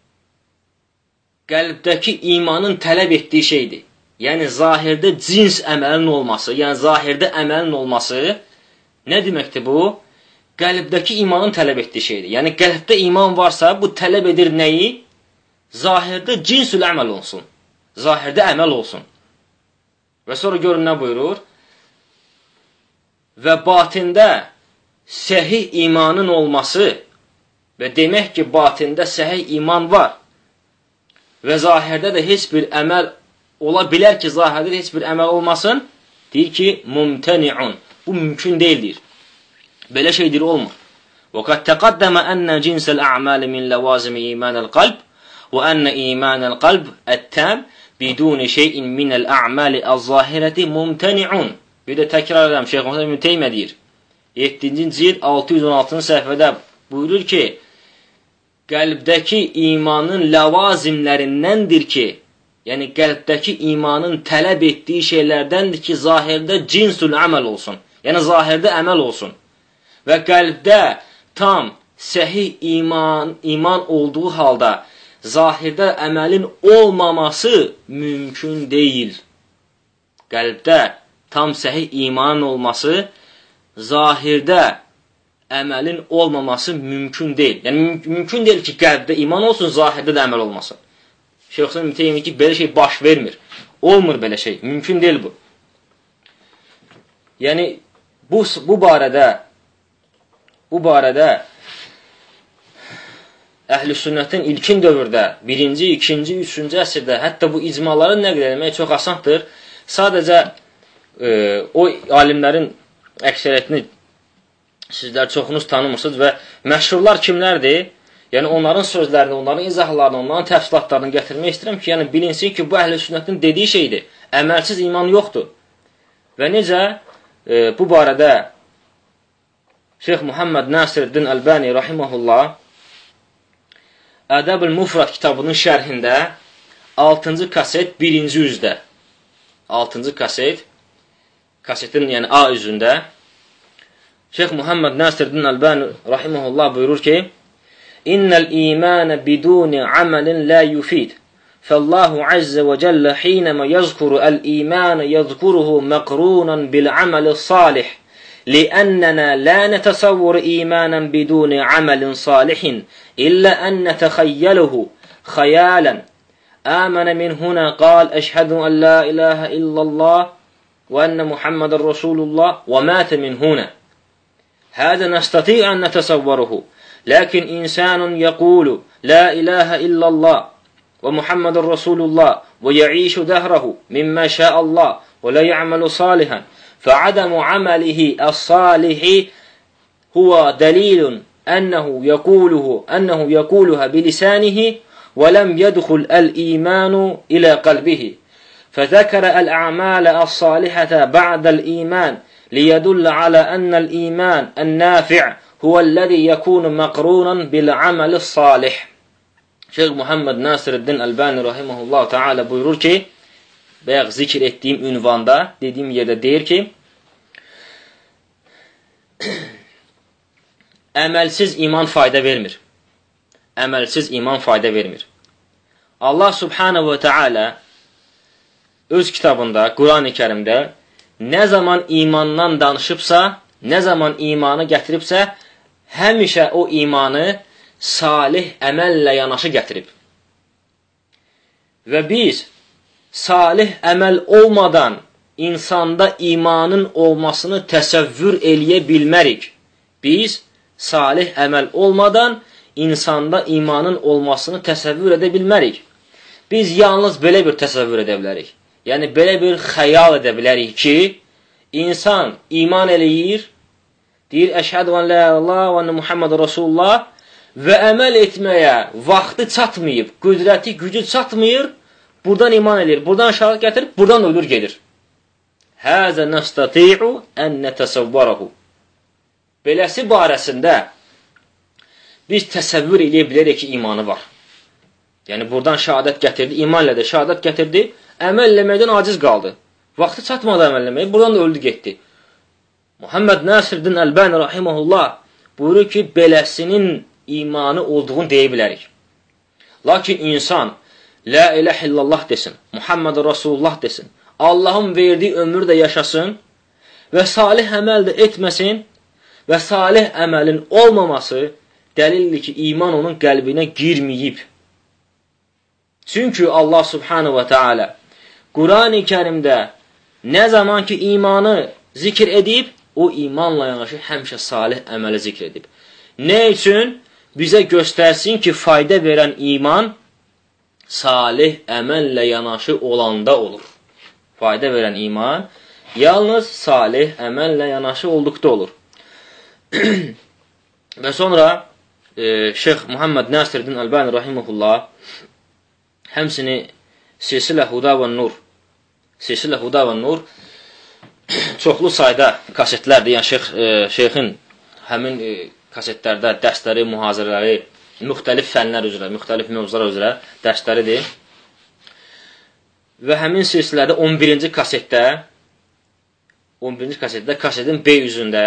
qəlbdəki imanın tələb etdiyi şeydir. Yəni, zahirdə cins əməlin olması, yəni zahirdə əməlin olması, nə deməkdir bu? Qəlbdəki imanın tələb etdiyi şeydir. Yəni, qəlbdə iman varsa, bu tələb edir nəyi? Zahirdə cinsül əməl olsun. Zahirdə əməl olsun. Və sonra görün nə buyurur? Və batində səhih imanın olması və demək ki, batində səhih iman var və zahirdə də heç bir əməl ola bilər ki, zahirdə heç bir əməl olmasın, deyir ki, mumtəni'un. Bu mümkün deyildir. Belə şeydir, olmur. وَقَدْ تَقَدَّمَ أَنَّ جِنْسَ الْأَعْمَالِ مِنْ لَوَازِمِ إِيمَانَ الْقَلْبِ وَأَنَّ إِيمَانَ الْقَلْبِ التَّامِ بِدُونِ شَيْءٍ مِنَ الْأَعْمَالِ الظَّاهِرَةِ مُمْتَنِعٌ. Bir də təkrar edirəm, Şeyxülislam İbn Teymiyyə deyir. yeddinci cild altı yüz on altıncı səhifədə buyurur ki, qəlbdəki imanın ləvazimlərindəndir ki, yəni qəlbdəki imanın tələb etdiyi şeylərdəndir ki, zahirdə cinsul əməl olsun. Yəni, zahirdə əməl olsun. Və qəlbdə tam, səhih iman, iman olduğu halda, zahirdə əməlin olmaması mümkün deyil. Qəlbdə tam səhih imanın olması, zahirdə əməlin olmaması mümkün deyil. Yəni, müm mümkün deyil ki, qəlbdə iman olsun, zahirdə də əməl olmasın. Şeyh İbn Teymiyyə ki, belə şey baş vermir. Olmur belə şey. Mümkün deyil bu. Yəni, bu, bu barədə bu barədə əhl-i sünnətin ilkin dövrdə, birinci, ikinci, üçüncü əsrdə, hətta bu icmaları nəql etmək çox asandır. Sadəcə e, o alimlərin əksəriyyətini sizlər çoxunuz tanımırsınız və məşhurlar kimlərdir? Yəni, onların sözlərini, onların izahlarını, onların təfsilatlarını gətirmək istəyirəm ki, yəni bilinsin ki, bu əhl-i sünnətin dediyi şeydir. Əməlsiz iman yoxdur. Və necə e, bu barədə Şeyx Muhammed Nasiruddin Əlbani rahimehullah Ədəb-ül Mufrad kitabının şərhində altıncı kaset birinci üzdə, altıncı kaset, kasetin yəni A üzündə Şeyx Muhammed Nasiruddin Əlbani rahimehullah buyurur ki: İnnel iman biduni amelin la yufid. Fallahu azze ve celle hinema yazkuru el iman yazkuruhu maqrunan bil ameli salih. لأننا لا نتصور إيمانا بدون عمل صالح إلا أن نتخيله خيالا. آمن من هنا قال أشهد أن لا إله إلا الله وأن محمد رسول الله ومات من هنا. هذا نستطيع أن نتصوره. لكن إنسان يقول لا إله إلا الله ومحمد رسول الله ويعيش دهره مما شاء الله ولا يعمل صالحا فعدم عمله الصالح هو دليل أنه يقوله أنه يقولها بلسانه ولم يدخل الإيمان إلى قلبه فذكر الأعمال الصالحة بعد الإيمان ليدل على أن الإيمان النافع هو الذي يكون مقرونا بالعمل الصالح. Şeyh Muhammed Nasiruddin Əlbani rahimehullah Teala buyurur ki, bayaq zikr etdiyim ünvanda, dediyim yerdə deyir ki, əməlsiz iman fayda vermir. Əməlsiz iman fayda vermir. Allah Subhanahu ve Teala öz kitabında, Quran-ı Kərimdə nə zaman imandan danışıbsa, nə zaman imanı gətiribsə, həmişə o imanı salih əməllə yanaşı gətirib. Və biz salih əməl olmadan insanda imanın olmasını təsəvvür eləyə bilmərik. Biz salih əməl olmadan insanda imanın olmasını təsəvvür edə bilmərik. Biz yalnız belə bir təsəvvür edə bilərik. Yəni, belə bir xəyal edə bilərik ki, insan iman eləyir, deyir, əşhədu ən la ilaha və ənə Muhammed Rasulullah və əməl etməyə vaxtı çatmayıb, qüdrəti, gücü çatmayır, buradan iman edir, buradan şahid gətirib, buradan ölür gedir. Həzə nəstəti'u ən nətəsəvvərahu. Beləsi barəsində biz təsəvvür edə bilərik ki, imanı var. Yəni, buradan şəhadət gətirdi, iman ilə də şəhadət gətirdi, əməl eləməkdən aciz qaldı. Vaxtı çatmadı əməl eləməyə, buradan da öldü getdi. Muhammed Nasiruddin Əlbani rahimehullah buyurur ki, beləsinin imanı olduğunu deyə bilərik. Lakin insan la ilahe illallah desin, Muhammed Rasulullah desin, Allahın verdiyi ömür də yaşasın və salih əməl də etməsin və salih əməlin olmaması dəlildir ki, iman onun qəlbinə girməyib. Çünki Allah Subhanahu ve Teala Quran-ı Kərimdə nə zaman ki imanı zikr edib, o imanla yanaşı həmişə salih əməli zikr edib. Nə üçün? Bizə göstərsin ki, fayda verən iman salih əməllə yanaşı olanda olur. Fayda verən iman yalnız salih əməllə yanaşı olduqda olur. Və sonra e, Şeyx Muhammed Nasiruddin Əlbani rahimehullah həmsini Silsilə Huda və Nur Silsilə Huda və Nur çoxlu sayda kasetlərdir. Yəni şeyx, e, şeyxin həmin e, kasetlərdə dərsləri, mühazirələri, müxtəlif fənlər üzrə, müxtəlif mövzular üzrə dərsləridir. Və həmin silsilədə on birinci kasetdə on birinci kasetdə, kasetin B üzündə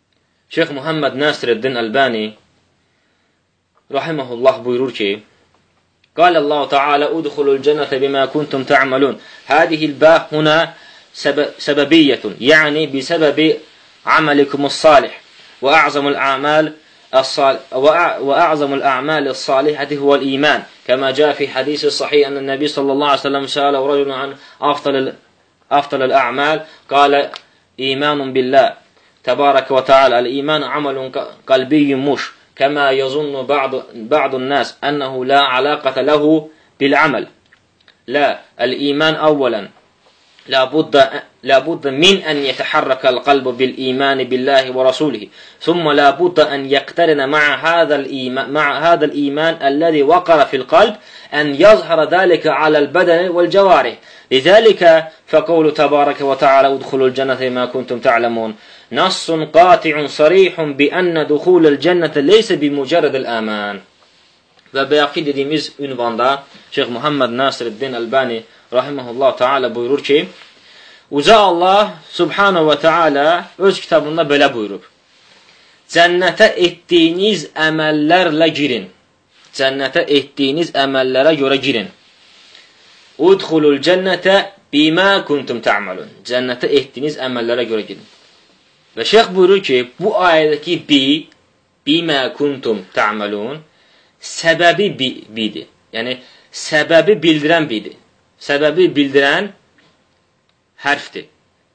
Şeyx Muhammed Nasiruddin Əlbani rahimehullah buyurur ki, قال الله تعالى ادخلوا الجنة بما كنتم تعملون. هذه الباء هنا سببية، يعني بسبب عملكم الصالح، وأعظم الأعمال الصالح وأعظم الأعمال الصالحة هو الإيمان، كما جاء في حديث الصحيح أن النبي صلى الله عليه وسلم سأله رجل عن أفضل أفضل الأعمال قال إيمان بالله تبارك وتعالى. الإيمان عمل قلبي مش كما يظن بعض بعض الناس أنه لا علاقة له بالعمل. لا، الإيمان أولا لابد لابد من أن يتحرك القلب بالإيمان بالله ورسوله، ثم لابد أن يقترن مع هذا الإيمان مع هذا الإيمان الذي وقر في القلب أن يظهر ذلك على البدن والجوارح. لذلك فقول تبارك وتعالى ادخلوا الجنة ما كنتم تعلمون نص قاطع صريح بأن دخول الجنة ليس بمجرد الأمان. Və bayaqki dediyimiz ünvanda Şeyx Muhammed Nasiruddin Albani rahimehullah Teala buyurur ki, Uca Allah Subhanahu ve Teala öz kitabında belə buyurub: Cənnətə etdiyiniz əməllərlə girin. Cənnətə etdiyiniz əməllərə görə girin. Udxulul cənnətə bimə kuntum ta'malun. Cənnətə etdiyiniz əməllərə görə girin. Və şeyx buyurur ki, bu ayədəki bi, bimə kuntum ta'malun səbəbi bidir. Yəni, səbəbi bildirən bidir. Səbəbi bildirən hərfdir.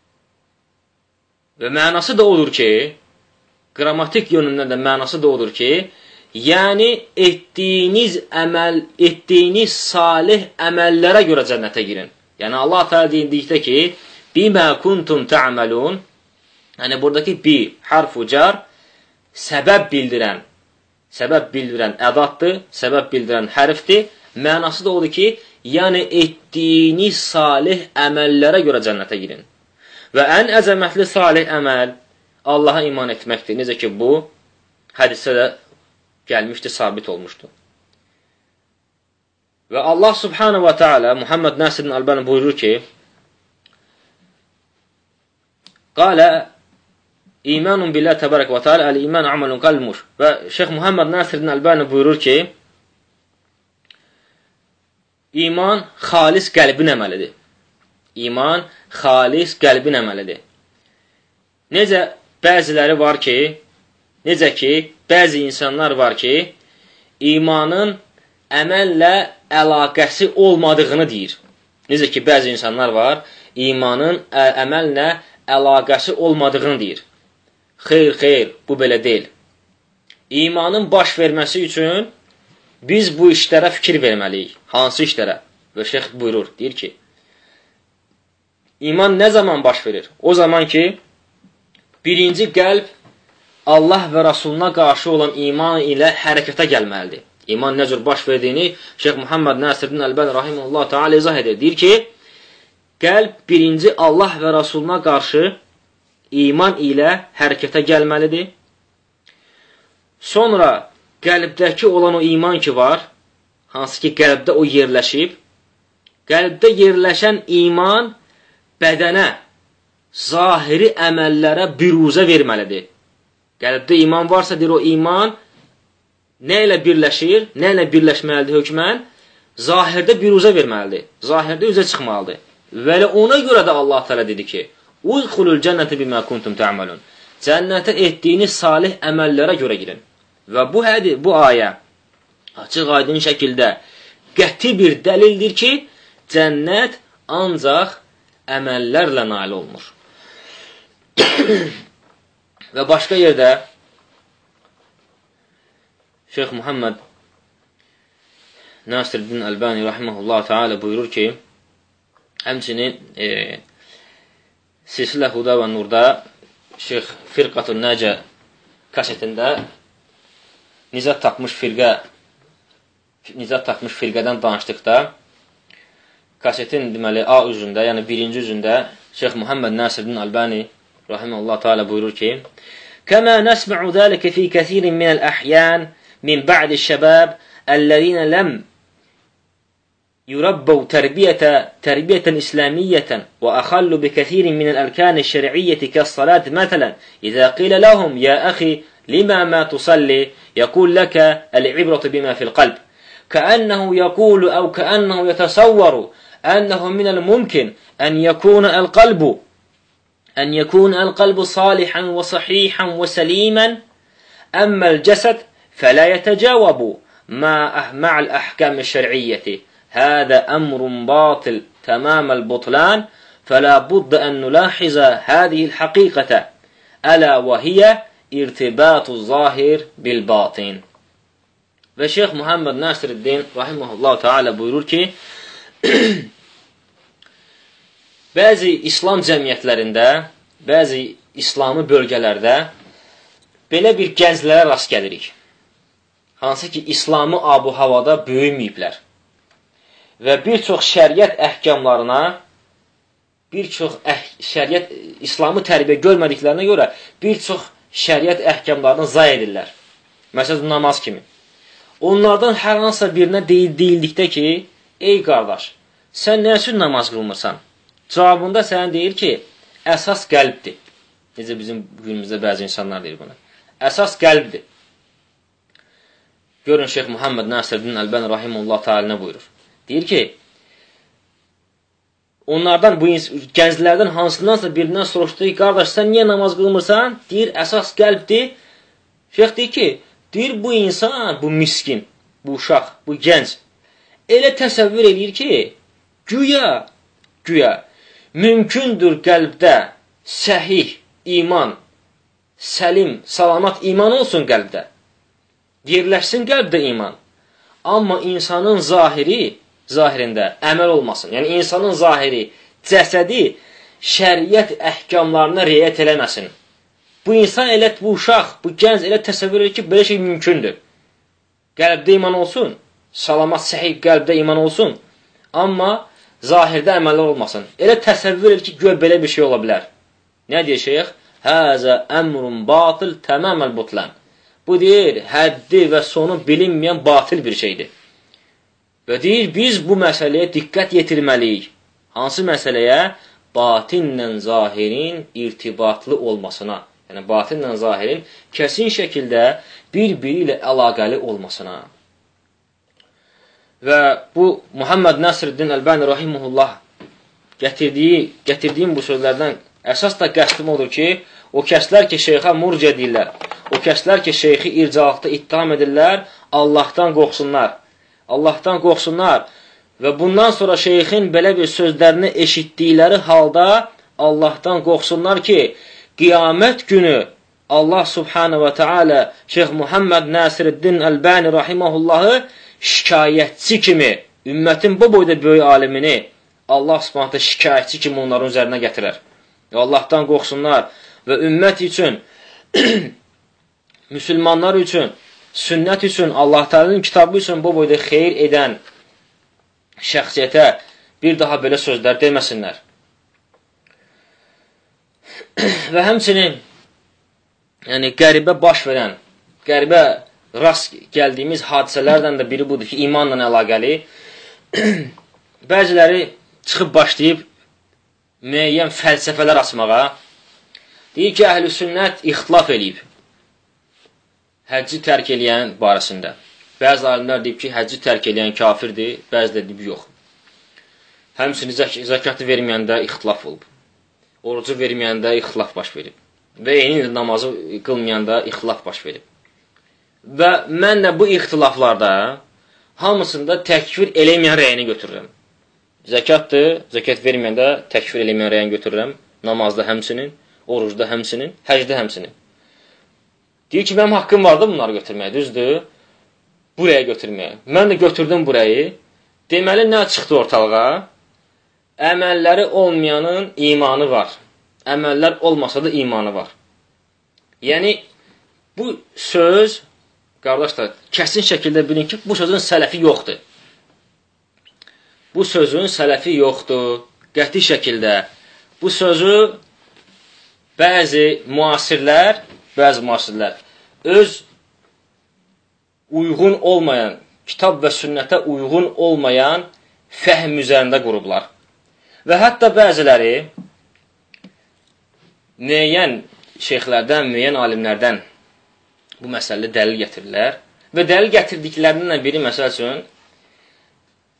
Və mənası da odur ki, qrammatik yönündən də mənası da odur ki, yəni etdiyiniz əməl, etdiyiniz salih əməllərə görə cənnətə girin. Yəni, Allah Teala deyildikdə ki, bimə kuntum ta'malun, yəni, buradakı bi, harf-u car, səbəb bildirən, səbəb bildirən ədatdır, səbəb bildirən hərfdir. Mənası da odur ki, yəni etdiyiniz salih əməllərə görə cənnətə girin. Və ən əzəmətli salih əməl Allaha iman etməkdir. Necə ki, bu hədisdə də gəlmişdir, sabit olmuşdur. Və Allah Subhanahu wa Ta'ala Muhammed Nasiruddin Albani buyurur ki, Qalə İmanun billah təbarək və teala əl-iman amalun qalmuş. Və Şeyx Muhammed Nasiruddin Albani buyurur ki, iman xalis qəlbin əməlidir. İman xalis qəlbin əməlidir. Necə bəziləri var ki, necə ki, bəzi insanlar var ki, imanın əməllə əlaqəsi olmadığını deyir. Necə ki, bəzi insanlar var, imanın əməllə əlaqəsi olmadığını deyir. Xeyr, xeyr, bu belə deyil. İmanın baş verməsi üçün biz bu işlərə fikir verməliyik. Hansı işlərə? Və şeyx buyurur, deyir ki, iman nə zaman baş verir? O zaman ki, birinci qəlb Allah və Rasuluna qarşı olan iman ilə hərəkətə gəlməlidir. İman nə cür baş verdiyini Şeyx Muhammed Nasiruddin Albani rahimehullah Teala izah edir. Deyir ki, qəlb birinci Allah və Rasuluna qarşı iman ilə hərəkətə gəlməlidir. Sonra qəlbdəki olan o iman ki var, hansı ki qəlbdə o yerləşib, qəlbdə yerləşən iman bədənə, zahiri əməllərə büruzə verməlidir. Qəlbdə iman varsa, deyir o iman nə ilə birləşir, nə ilə birləşməlidir hökmən? Zahirdə büruzə verməlidir, zahirdə üzə çıxmalıdır. Və ona görə də Allah Teala dedi ki, Udxulul cənnətə bimə kuntum ta'malun. Cənnətə etdiyiniz salih əməllərə görə girin. Və bu hədi, bu ayə açıq aydın şəkildə qəti bir dəlildir ki, cənnət ancaq əməllərlə nail olunur. Və başqa yerdə Şeyx Muhammed Nasiruddin Albani rahimehullah Teala buyurur ki, həmçinin e, Silsilə Huda və Nurda Şeyx Firqatun Nəcə kasetində nizat tapmış firqə nizat tapmış firqədən danışdıqda kasetin deməli A üzündə, yəni birinci üzündə Şeyx Muhammed Nasiruddin Albani rahimehullah Teala buyurur ki, Kəmə nəsmə'u zəlikə fi kəsirin minəl əhyan min ba'di şəbəb əlləzinə ləm يربوا تربية تربية إسلامية وأخلوا بكثير من الأركان الشرعية كالصلاة مثلا إذا قيل لهم يا أخي لما ما تصلي يقول لك العبرة بما في القلب كأنه يقول أو كأنه يتصور أنه من الممكن أن يكون القلب أن يكون القلب صالحا وصحيحا وسليما أما الجسد فلا يتجاوب مع مع الأحكام الشرعية هذا أمر باطل تمام البطلان فلا بد أن نلاحظ هذه الحقيقة ألا وهي irtibat zahir bil batin. Və Şeyx Muhammed Nasiruddin rahimehullah Teala buyurur ki, bəzi İslam cəmiyyətlərində, bəzi İslami bölgələrdə belə bir gənclərə rast gəlirik. Hansı ki, İslami abu-havada böyüməyiblər. Və bir çox şəriət əhkamlarına, bir çox əh şəriət, İslami tərbiyə görmədiklərinə görə bir çox şəriət əhkamlarını zay edirlər. Məsələn, namaz kimi. Onlardan hər hansısa birinə deyil, deyildikdə ki, ey qardaş, sən nə üçün namaz qılmırsan? Cavabında sənə deyir ki, əsas qəlbdir. Necə bizim günümüzdə bəzi insanlar deyir buna. Əsas qəlbdir. Görün, Şeyx Muhammed Nasiruddin Əlbani rahimehullah Teala nə buyurur? Deyir ki, onlardan, bu gənclərdən hansındansa birindən soruşdu ki, qardaş, sən niyə namaz qılmırsan? Deyir, əsas qəlbdir. Şeyx deyir ki, deyir, bu insan, bu miskin, bu uşaq, bu gənc, elə təsəvvür edir ki, güya, güya, mümkündür qəlbdə səhih iman, səlim, salamat iman olsun qəlbdə. Yerləşsin qəlbdə iman. Amma insanın zahiri, zahirində əməl olmasın. Yəni, insanın zahiri, cəsədi şəriət əhkamlarına riayət eləməsin. Bu insan elə, bu uşaq, bu gənc elə təsəvvür edir ki, belə şey mümkündür. Qəlbdə iman olsun, salamat, səhih qəlbdə iman olsun, amma zahirdə əməllər olmasın. Elə təsəvvür edir ki, gör, belə bir şey ola bilər. Nə deyir şeyx? Həzə əmrun batıl təməməl butlan. Bu deyir, həddi və sonu bilinməyən batil bir şeydir. Və deyir, biz bu məsələyə diqqət yetirməliyik. Hansı məsələyə? Batinlə zahirin irtibatlı olmasına. Yəni, batinlə zahirin kəsin şəkildə bir-biri ilə əlaqəli olmasına. Və bu, Muhammed Nasiruddin Əlbani rahimehullah gətirdiyi, gətirdiyim bu sözlərdən əsas da qəsdim odur ki, o kəslər ki, şeyxə murciə deyirlər, o kəslər ki, şeyxi ircalıqda ittiham edirlər, Allahdan qorxsunlar. Allahdan qorxsunlar və bundan sonra şeyxin belə bir sözlərini eşitdikləri halda Allahdan qorxsunlar ki, qiyamət günü Allah subhanahu və teala Şeyx Muhammed Nasiruddin Əlbani rahimehullahı şikayətçi kimi, ümmətin bu boyda böyük alimini Allah subhanahu şikayətçi kimi onların üzərinə gətirər. Allahdan qorxsunlar və ümmət üçün, müsəlmanlar üçün, sünnət üçün, Allah Teala'nın kitabı üçün bu boyda xeyir edən şəxsiyyətə bir daha belə sözlər deməsinlər. Və həmçinin yəni, qəribə baş verən, qəribə rast gəldiyimiz hadisələrdən də biri budur ki, imanla əlaqəli. Bəziləri çıxıb başlayıb müəyyən fəlsəfələr açmağa. Deyir ki, əhl-i sünnət ixtilaf eləyib həcci tərk eləyən barəsində. Bəzi alimlər deyib ki, həcci tərk eləyən kafirdir, bəzi də deyib yox. Həmçinin zək zəkatı verməyəndə ixtilaf olub. Orucu verməyəndə ixtilaf baş verib. Və eyni namazı qılmayanda ixtilaf baş verib. Və mən də bu ixtilaflarda hamısında təkfir eləməyən rəyini götürürəm. Zəkatdır, zəkat verməyəndə təkfir eləməyən rəyini götürürəm. Namazda həmçinin, orucda həmçinin, həcdə həmçinin. Deyir ki, mənim haqqım vardı bunları götürməyə, düzdür? Buraya götürməyə. Mən də götürdüm burayı. Deməli, nə çıxdı ortalığa? Əməlləri olmayanın imanı var. Əməllər olmasa da imanı var. Yəni, bu söz, qardaşlar, kəsin şəkildə bilin ki, bu sözün sələfi yoxdur. Bu sözün sələfi yoxdur, qəti şəkildə. Bu sözü bəzi müasirlər, bəzi müasirlər öz uyğun olmayan, kitab və sünnətə uyğun olmayan fəhm üzərində qurublar. Və hətta bəziləri müəyyən şeyxlərdən, müəyyən alimlərdən bu məsələdə dəlil gətirirlər və dəlil gətirdiklərindən biri, məsəl üçün,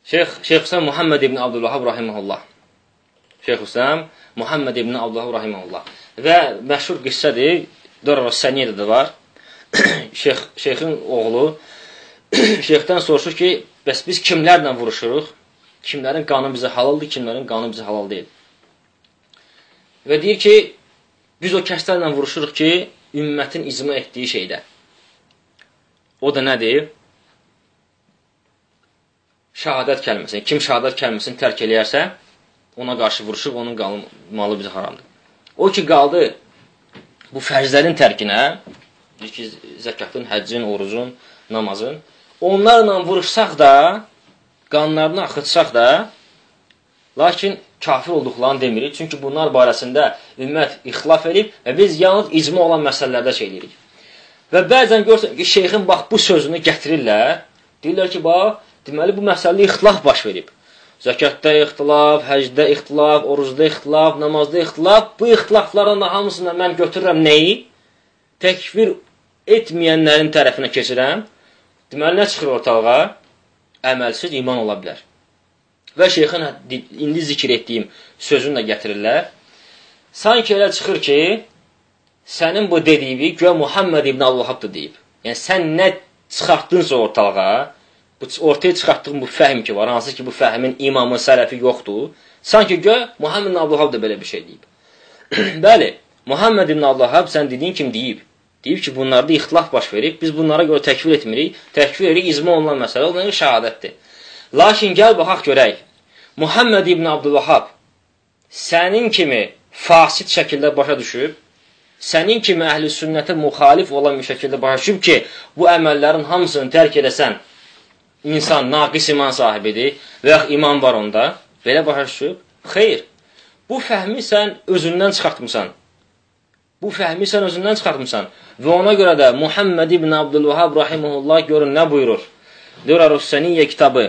Şeyx, Şeyx Hüseyin Muhammed ibn Abdülvahab rahimehullah. Şeyx Hüseyin Muhammed ibn Abdülvahab rahimehullah. Və məşhur qissədir, Dörr-i Səniyədə də var. Şeyx, şeyxin oğlu şeyxdən soruşur ki, bəs biz kimlərlə vuruşuruq? Kimlərin qanı bizə halaldır, kimlərin qanı bizə halal deyil. Və deyir ki, biz o kəslərlə vuruşuruq ki, ümmətin icma etdiyi şeydə. O da nədir? Şəhadət kəlməsini. Kim şəhadət kəlməsini tərk eləyərsə, ona qarşı vuruşuq, onun qanı, malı bizə haramdır. O ki, qaldı bu fərzlərin tərkinə, deyir ki, zəkatın, həccin, orucun, namazın, onlarla vuruşsaq da, qanlarını axıtsaq da, lakin kafir olduqlarını demirik. Çünki bunlar barəsində ümmət ixtilaf edib və biz yalnız icma olan məsələlərdə şey edirik. Və bəzən görürsən ki, şeyxin bax bu sözünü gətirirlər, deyirlər ki, bax, deməli bu məsələdə ixtilaf baş verib. Zəkatda ixtilaf, həcdə ixtilaf, orucda ixtilaf, namazda ixtilaf. Bu ixtilafların da hamısında mən götürürəm nəyi? Təkfir etməyənlərin tərəfinə keçirəm. Deməli, nə çıxır ortalığa? Əməlsiz iman ola bilər. Və şeyxin indi zikr etdiyim sözünü də gətirirlər. Sanki elə çıxır ki, sənin bu dediyi güya Muhammed ibn Abdülvahab da deyib. Yəni, sən nə çıxartdınsa ortalığa, bu ortaya çıxartdığın bu fəhm ki var, hansı ki bu fəhmin imamı, sələfi yoxdur, sanki güya Muhammed ibn Abdülvahab da belə bir şey deyib. Bəli, Muhammed ibn Abdülvahab sən dediyin kim deyib? Deyib ki, bunlarda ixtilaf baş verib, biz bunlara görə təkfir etmirik, təkfir edirik, icma olunan məsələ, onların şəhadətdir. Lakin gəl baxaq görək, Muhammed ibn Abdülvahab sənin kimi fasid şəkildə başa düşüb, sənin kimi əhl-i sünnətə müxalif olan bir şəkildə başa düşüb ki, bu əməllərin hamısını tərk edəsən, insan naqis iman sahibidir və yaxud iman var onda, belə başa düşüb, xeyr, bu fəhmi sən özündən çıxartmısan. Bu fəhmi sən özündən çıxartmısan. Və ona görə də Muhammed ibn Abdülvahab rahimehullah görün nə buyurur? Dörr-i Səniyyə kitabı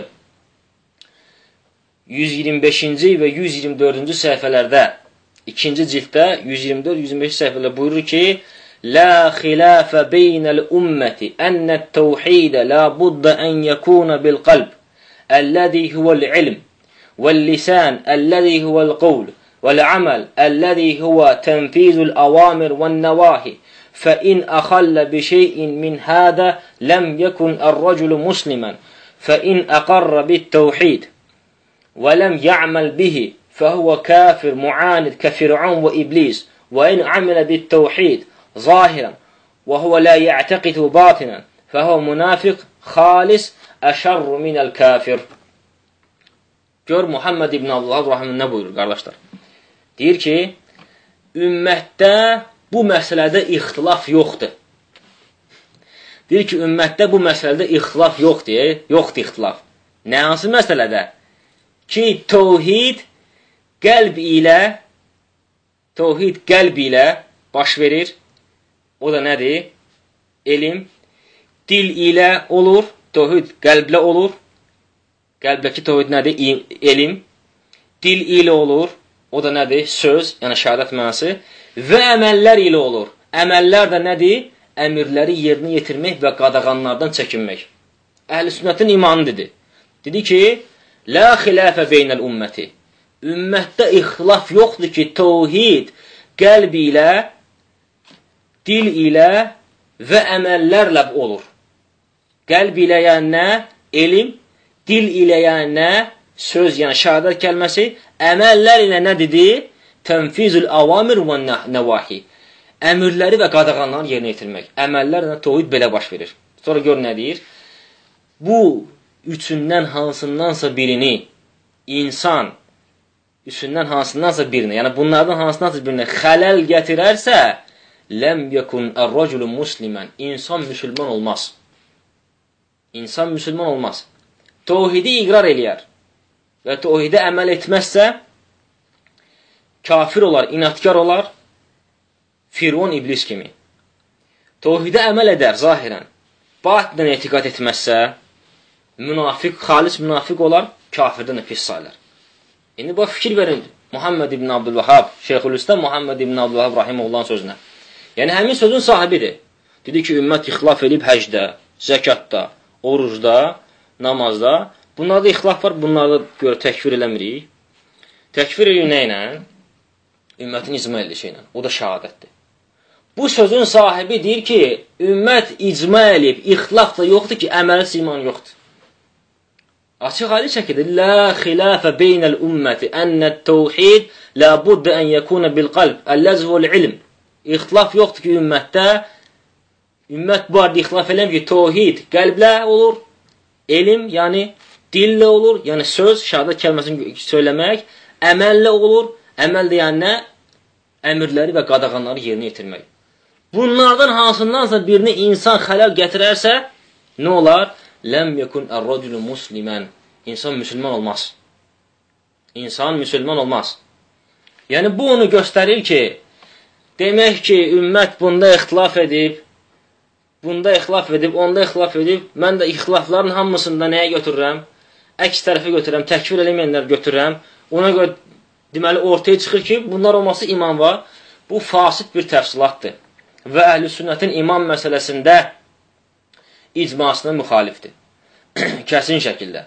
yüz iyirmi beşinci və yüz iyirmi dördüncü səhifələrdə, ikinci cilddə yüz iyirmi dörd yüz iyirmi beş səhifələrdə buyurur ki, La xilafə beynəl ümməti ennət təvhidə la budda ən yəkuna bil qalb əlləzi huvəl ilm vəl-lisan əlləzi huvəl qavl vəl-aməl əlləzi huvə tənfizul avamir vəl-nəvahi فإن أخل بشيء من هذا لم يكن الرجل مسلما فإن أقر بالتوحيد ولم يعمل به فهو كافر معاند كفرعون وإبليس وإن عمل بالتوحيد ظاهرا وهو لا يعتقد باطنا فهو منافق خالص أشر من الكافر. Gör Muhammed ibn Abdülvahab rahimehullah nə buyurur qardaşlar? Deyir ki, ümmətdə bu məsələdə ixtilaf yoxdur. Deyir ki, ümmətdə bu məsələdə ixtilaf yoxdur, yoxdur ixtilaf. Nə hansı məsələdə? Ki, təvhid qəlb ilə təvhid qəlb ilə baş verir. O da nədir? Elm. Dil ilə olur, təvhid qəlblə olur. Qəlbdəki təvhid nədir? Elm. Dil ilə olur, o da nədir? Söz, yəni şəhadət mənası. Və əməllər ilə olur. Əməllər də nədir? Əmirləri yerinə yetirmək və qadağanlardan çəkinmək. Əhl-i sünnətin imanı dedi. Dedi ki, La xilafə beynəl ümməti. Ümmətdə ixtilaf yoxdur ki, təvhid qəlb ilə, dil ilə və əməllərlə olur. Qəlb ilə yəni nə? Elm, dil ilə yəni nə? Söz, yəni şəhadət kəlməsi, əməllər ilə nə dedi? Tənfizul avamir və nəvahi. Əmrləri və qadağanları yerinə yetirmək. Əməllərlə təvhid belə baş verir. Sonra gör nə deyir? Bu üçündən hansındansa birini insan, üçündən hansındansa birini, yəni bunlardan hansındansa birini xələl gətirərsə, ləm yəkun ər-rəculu muslimən. İnsan müsəlman olmaz. İnsan müsəlman olmaz. Təvhidi iqrar eləyər və təvhidə əməl etməzsə, kafir olar, inatkar olar, Firon iblis kimi. Təvhidə əməl edər zahirən, batinən etiqad etməzsə, münafiq, xalis münafiq olar, kafirdən də pis sayılır. İndi bu fikir verin Muhammed ibn Abdülvahab, Şeyxülislam Muhammed ibn Abdülvahab rahimehullahın sözünə. Yəni həmin sözün sahibidir. Dedi ki, ümmət ixtilaf edib həcdə, zəkatda, orucda, namazda, Bunlarda ixtilaf var, bunlarda görə təkfir eləmirik. Təkfir eləyirik nə ilə? Ümmətin icma edilişi ilə. O da şəhadətdir. Bu sözün sahibi deyir ki, ümmət icma eləyib, ixtilaf da yoxdur ki, əməli iman yoxdur. Açıq ali çəkidir. La xilafə beynəl ümməti ennət təvhid la buddə ən yəkuna bil qalb əlləzv vəl ilm. İxtilaf yoxdur ki, ümmətdə ümmət bu arada ixtilaf eləmir ki, təvhid qəlblə olur, elm, yəni dillə olur, yəni söz, şəhadət kəlməsini söyləmək, əməllə olur, əməl də yəni nə? Əmirləri və qadağanları yerinə yetirmək. Bunlardan hansındansa birini insan xələl gətirərsə, nə olar? Ləm yekun ər-rəculu muslimən. İnsan müsəlman olmaz. İnsan müsəlman olmaz. Yəni, bu onu göstərir ki, demək ki, ümmət bunda ixtilaf edib, bunda ixtilaf edib, onda ixtilaf edib, mən də ixtilafların hamısında nəyə götürürəm? Əks tərəfi götürürəm, təkfir eləməyənlər götürürəm. Ona görə deməli, ortaya çıxır ki, bunlar olması iman var. Bu fasid bir təfsilatdır. Və əhl-i sünnətin iman məsələsində icmasına müxalifdir. Kəsin şəkildə.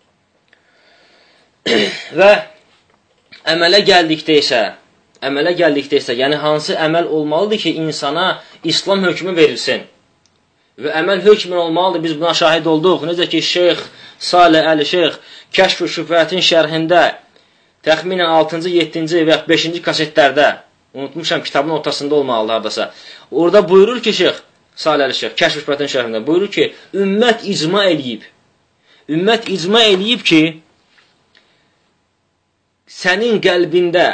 Və əmələ gəldikdə isə, əmələ gəldikdə isə, yəni hansı əməl olmalıdır ki, insana İslam hökmü verilsin. Və əməl hökmü olmalıdır, biz buna şahid olduq. Necə ki, Şeyx Salih Əli-Şeyx Kəşf-ü Şübhətin şərhində təxminən altıncı, yeddinci və beşinci kasetlərdə, unutmuşam, kitabın ortasında olmalıdır haradasa. Orada buyurur ki, Şeyx Salih Əli-Şeyx Kəşf-ü Şübhətin şərhində buyurur ki, ümmət icma eləyib. Ümmət icma eləyib ki, sənin qəlbində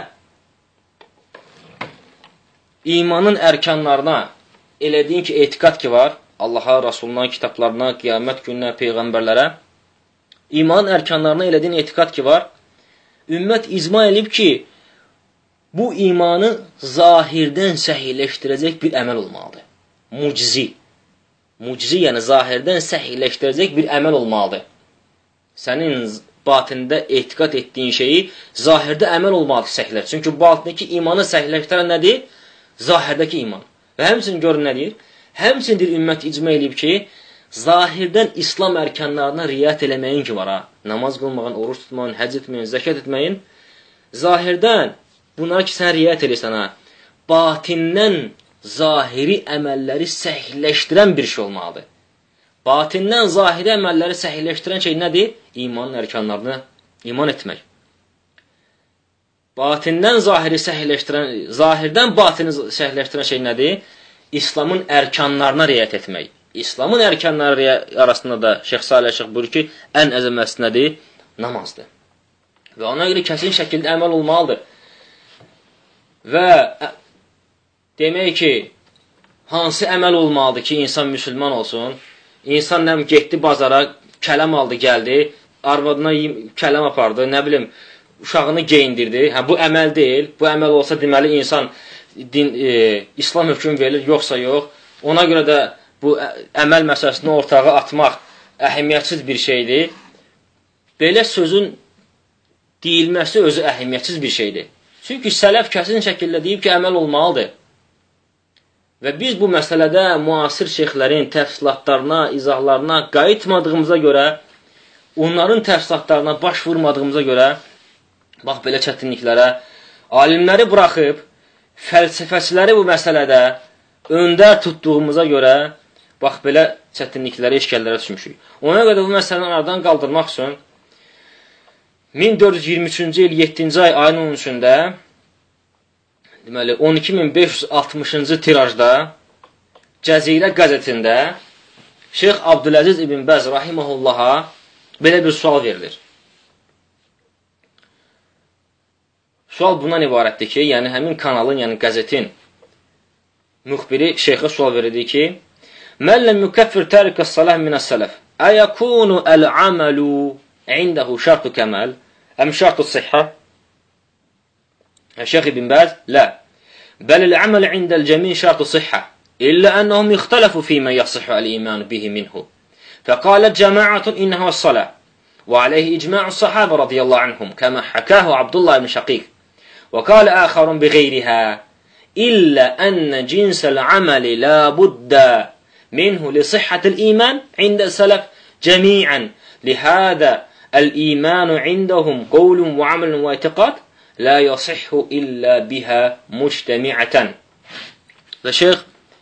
imanın ərkanlarına elədiyin ki, etiqad ki var, Allaha, Rasuluna, kitablarına, qiyamət gününə, peyğəmbərlərə, imanın ərkanlarına elədiyin etiqad ki var, ümmət icma eləyib ki, bu imanı zahirdən səhiləşdirəcək bir əməl olmalıdır. Mucizi. Mucizi, yəni zahirdən səhiləşdirəcək bir əməl olmalıdır. Sənin batində etiqad etdiyin şeyi zahirdə əməl olmalıdır səhiləşdir. Çünki batındakı imanı səhiləşdirən nədir? Zahirdəki iman. Və həmçinin görün nədir? Həmçinin ümmət icma eləyib ki, zahirdən İslam ərkanlarına riayət eləməyin ki var ha. Namaz qılmağın, oruç tutmağın, həcc etməyin, zəkat etməyin. Zahirdən bunlara ki, sən riayət edirsən ha. Batindən zahiri əməlləri səhiləşdirən bir şey olmalıdır. Batindən zahiri əməlləri səhiləşdirən şey nədir? İmanın ərkanlarına iman etmək. Batindən zahiri səhiləşdirən, zahirdən batini səhiləşdirən şey nədir? İslamın ərkanlarına riayət etmək. İslamın ərkanları arasında da Şeyx Salih Şeyx buyurur ki, ən əzəməsi nədir? Namazdır. Və ona görə kəsin şəkildə əməl olmalıdır. Və demək ki, hansı əməl olmalıdır ki, insan müsəlman olsun? İnsan nəm getdi bazara, kələm aldı, gəldi, arvadına kələm apardı, nə bilim, uşağını geyindirdi. Hə, bu əməl deyil. Bu əməl olsa deməli insan din, e, İslam hökm verilir, yoxsa yox. Ona görə də bu əməl məsələsini ortağa atmaq əhəmiyyətsiz bir şeydir. Belə sözün deyilməsi özü əhəmiyyətsiz bir şeydir. Çünki sələf kəsin şəkildə deyib ki, əməl olmalıdır. Və biz bu məsələdə müasir şeyxlərin təfsilatlarına, izahlarına qayıtmadığımıza görə, onların təfsilatlarına baş vurmadığımıza görə, bax belə çətinliklərə, alimləri buraxıb, fəlsəfəçiləri bu məsələdə öndər tutduğumuza görə, bax belə çətinliklərə, işgəllərə düşmüşük. Ona görə bu məsələni aradan qaldırmaq üçün min dörd yüz iyirmi üçüncü il yeddinci ay ayın on üçündə deməli on iki min beş yüz altmışıncı tirajda Cəzirə qəzetində Şeyx Abdüləziz İbn Bəz rahimehullaha belə bir sual verilir. Sual bundan ibarətdir ki, yəni həmin kanalın, yəni qəzetin müxbiri şeyxə sual verirdi ki, Mən ləm yukəffir tərikə saləh minəs-sələf, əyəkunu əl-əməlu indəhu şərtu kəməl, əm şərtu sihhə? Şeyx İbn Bəz, lə, bəl əl-əməl indəl-cəmin şərtu sihhə, illə ənəhum ixtələfu fīmə yəsihü əl-iman bihi minhu. Fəqalət cəmaətun innəhə və-s-saləh, və aleyhi icma'u s-sahabə radiyallahu anhum, kəmə həkəhu Abdullah ibn Şaqiq, və qalə əxərun biğeyrihə, illə ənə cinsəl-əməli lə buddə منه لصحة الإيمان عند السلف جميعا لهذا "El-imanu indahum qawlun və amalun və etiqad la yasihhu illa biha mujtami'atan." Və Şeyx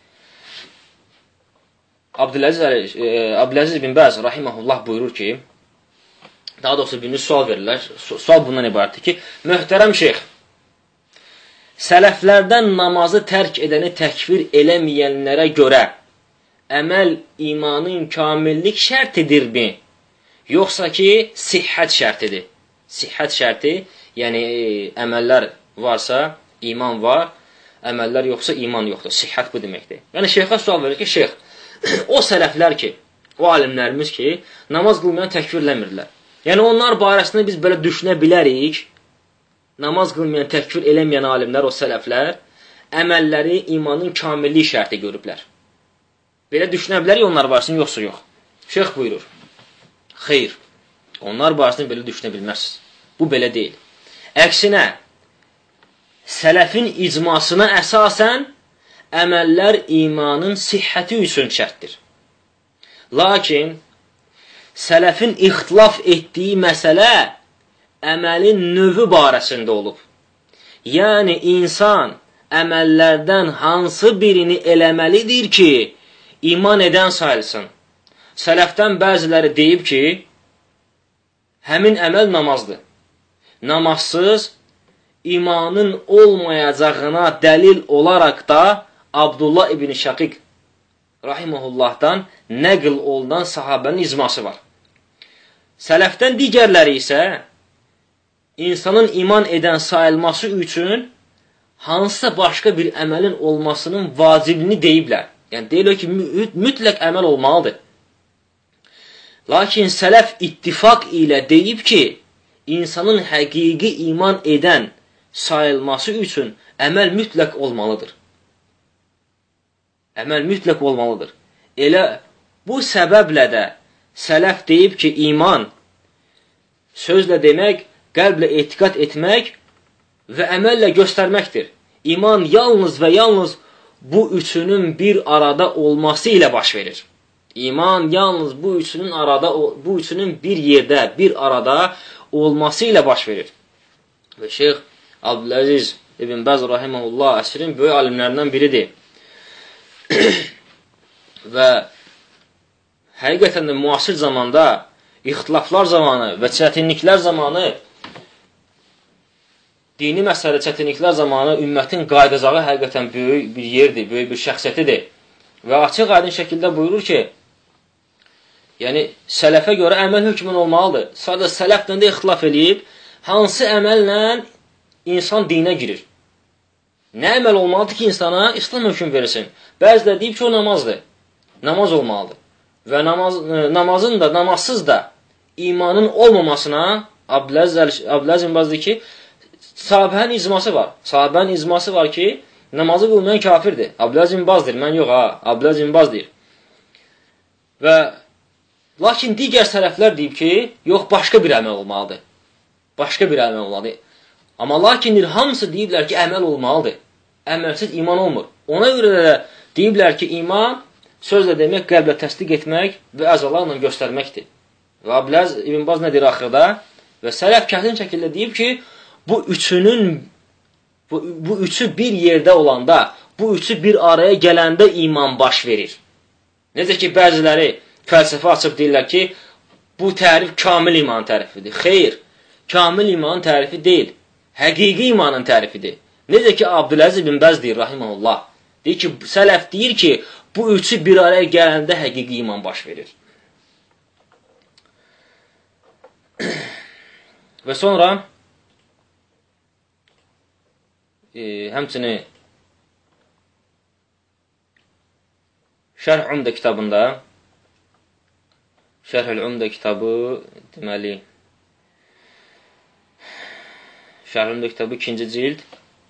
Abdüləziz, e, Abdüləziz bin Bəz rahimehullah buyurur ki, daha doğrusu birinci sual verirlər. Sual bundan ibarətdir ki, möhtərəm şeyx, sələflərdən namazı tərk edəni təkfir eləməyənlərə görə əməl imanın kamillik şərtidirmi? Yoxsa ki, sihhət şərtidir. Sihhət şərti, yəni e, əməllər varsa, iman var, əməllər yoxsa, iman yoxdur. Sihhət bu deməkdir. Yəni, şeyxə sual verir ki, şeyx, o sələflər ki, o alimlərimiz ki, namaz qılmayan təkfirləmirlər. Yəni, onlar barəsində biz belə düşünə bilərik, namaz qılmayan təkfir eləməyən alimlər, o sələflər, əməlləri imanın kamillik şərti görüblər. Belə düşünə bilərik onlar barəsində, yoxsa yox. Şeyx buyurur, xeyr, onlar barəsində belə düşünə bilməzsiniz. Bu belə deyil. Əksinə, sələfin icmasına əsasən, əməllər imanın sihhəti üçün şərtdir. Lakin, sələfin ixtilaf etdiyi məsələ əməlin növü barəsində olub. Yəni, insan əməllərdən hansı birini eləməlidir ki, iman edən sayılsın. Sələfdən bəziləri deyib ki, həmin əməl namazdır. Namazsız, imanın olmayacağına dəlil olaraq da Abdullah ibn Şaqiq rahimehullahdan nəql olunan sahabənin icması var. Sələfdən digərləri isə insanın iman edən sayılması üçün hansısa başqa bir əməlin olmasının vacibini deyiblər. Yəni, deyirlər ki, mütləq əməl olmalıdır. Lakin sələf ittifaq ilə deyib ki, insanın həqiqi iman edən sayılması üçün əməl mütləq olmalıdır. Əməl mütləq olmalıdır. Elə bu səbəblə də sələf deyib ki, iman sözlə demək, qəlblə etiqad etmək və əməllə göstərməkdir. İman yalnız və yalnız bu üçünün bir arada olması ilə baş verir. İman yalnız bu üçünün arada, bu üçünün bir yerdə, bir arada olması ilə baş verir. Və Şeyx Abdüləziz ibn Bəz rahimehullah əsrin böyük alimlərindən biridir. Və həqiqətən də müasir zamanda, ixtilaflar zamanı və çətinliklər zamanı, dini məsələ çətinliklər zamanı ümmətin qayıdacağı həqiqətən böyük bir yerdir, böyük bir şəxsiyyətidir. Və açıq aydın şəkildə buyurur ki, yəni sələfə görə əməl hökmün olmalıdır. Sadəcə sələflə də ixtilaf eləyib, hansı əməllə insan dinə girir. Nə əməl olmalıdır ki, insana İslam hökm verirsin? Bəzilə deyib ki, o namazdır. Namaz olmalıdır. Və namaz, namazın da, namazsız da imanın olmamasına Abdüləziz bin Bəz deyir ki, sahabənin icması var. Sahabənin icması var ki, namazı qılmayan kafirdir. Abdüləziz bin Bəz deyir, mən yox ha, Abdüləziz bin Bəz deyir. Və lakin digər sələflər deyib ki, yox, başqa bir əməl olmalıdır. Başqa bir əməl olmalıdır. Amma lakin hamısı deyiblər ki, əməl olmalıdır. Əməlsiz iman olmur. Ona görə də deyiblər ki, iman sözlə demək, qəlblə təsdiq etmək və əzalarla göstərməkdir. Və Abdüləziz ibn Bəz nə deyir axırda? Və sələf kəsin şəkildə deyib ki, bu üçünün, bu, bu üçü bir yerdə olanda, bu üçü bir araya gələndə iman baş verir. Necə ki, bəziləri fəlsəfə açıb deyirlər ki, bu tərif kamil iman tərifidir. Xeyr, kamil imanın tərifi deyil. Həqiqi imanın tərifidir. Necə ki, Abdüləziz bin Bəz deyir, rahiməhullah. Deyir ki, sələf deyir ki, bu üçü bir araya gələndə həqiqi iman baş verir. Və sonra e, həmçini Şərh Ümdə kitabında Şərh Ümdə kitabı deməli Şərh Ümdə kitabı ikinci cild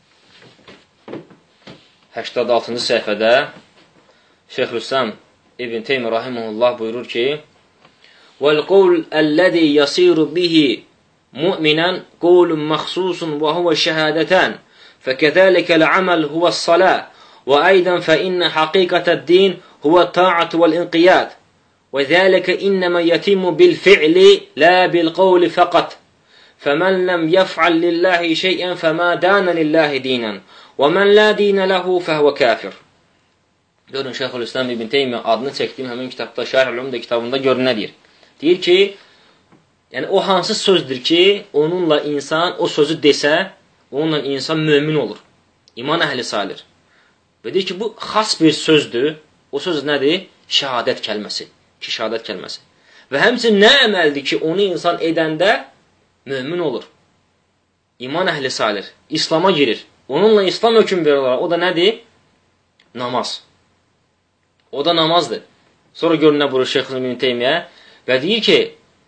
səksən altıncı səhifədə Şeyxülislam İbn Teymiyyə rahimehullah buyurur ki: "Vel-qavl ellezî yasiru bihi mu'minan qawlun maxsusun və huve şehadeten. Fekezâlikel-amal huve's-salâh ve aydan fe inne hakîkated-din huve't-ta'atu vel-inqiyad Və zəlikə innəmə yetimu bil fi'li la bil qavli faqat. Fəmən ləm yəf'al lillahi şeyən fəmə dənə lillahi dinən. Və mən la dinə ləhu fəhvə kafir. Görün, Şeyxülislam İbn Teymiyyə adını çəkdiyim həmin kitabda, Şərh Ülümdə kitabında görün nə deyir. Deyir ki, yəni o hansı sözdür ki, onunla insan o sözü desə, onunla insan mömin olur. İman əhli sayılır. Və deyir ki, bu xas bir sözdür. O söz nədir? Şəhadət kəlməsi. Ki, şəhadət kəlməsi. Və həmçinin nə əməldir ki, onu insan edəndə mömin olur. İman əhli sayılır. İslama girir. Onunla İslam hökm verir. O da nədir? Namaz. O da namazdır. Sonra görün nə buyurur Şeyx İbn Teymiyyə və deyir ki,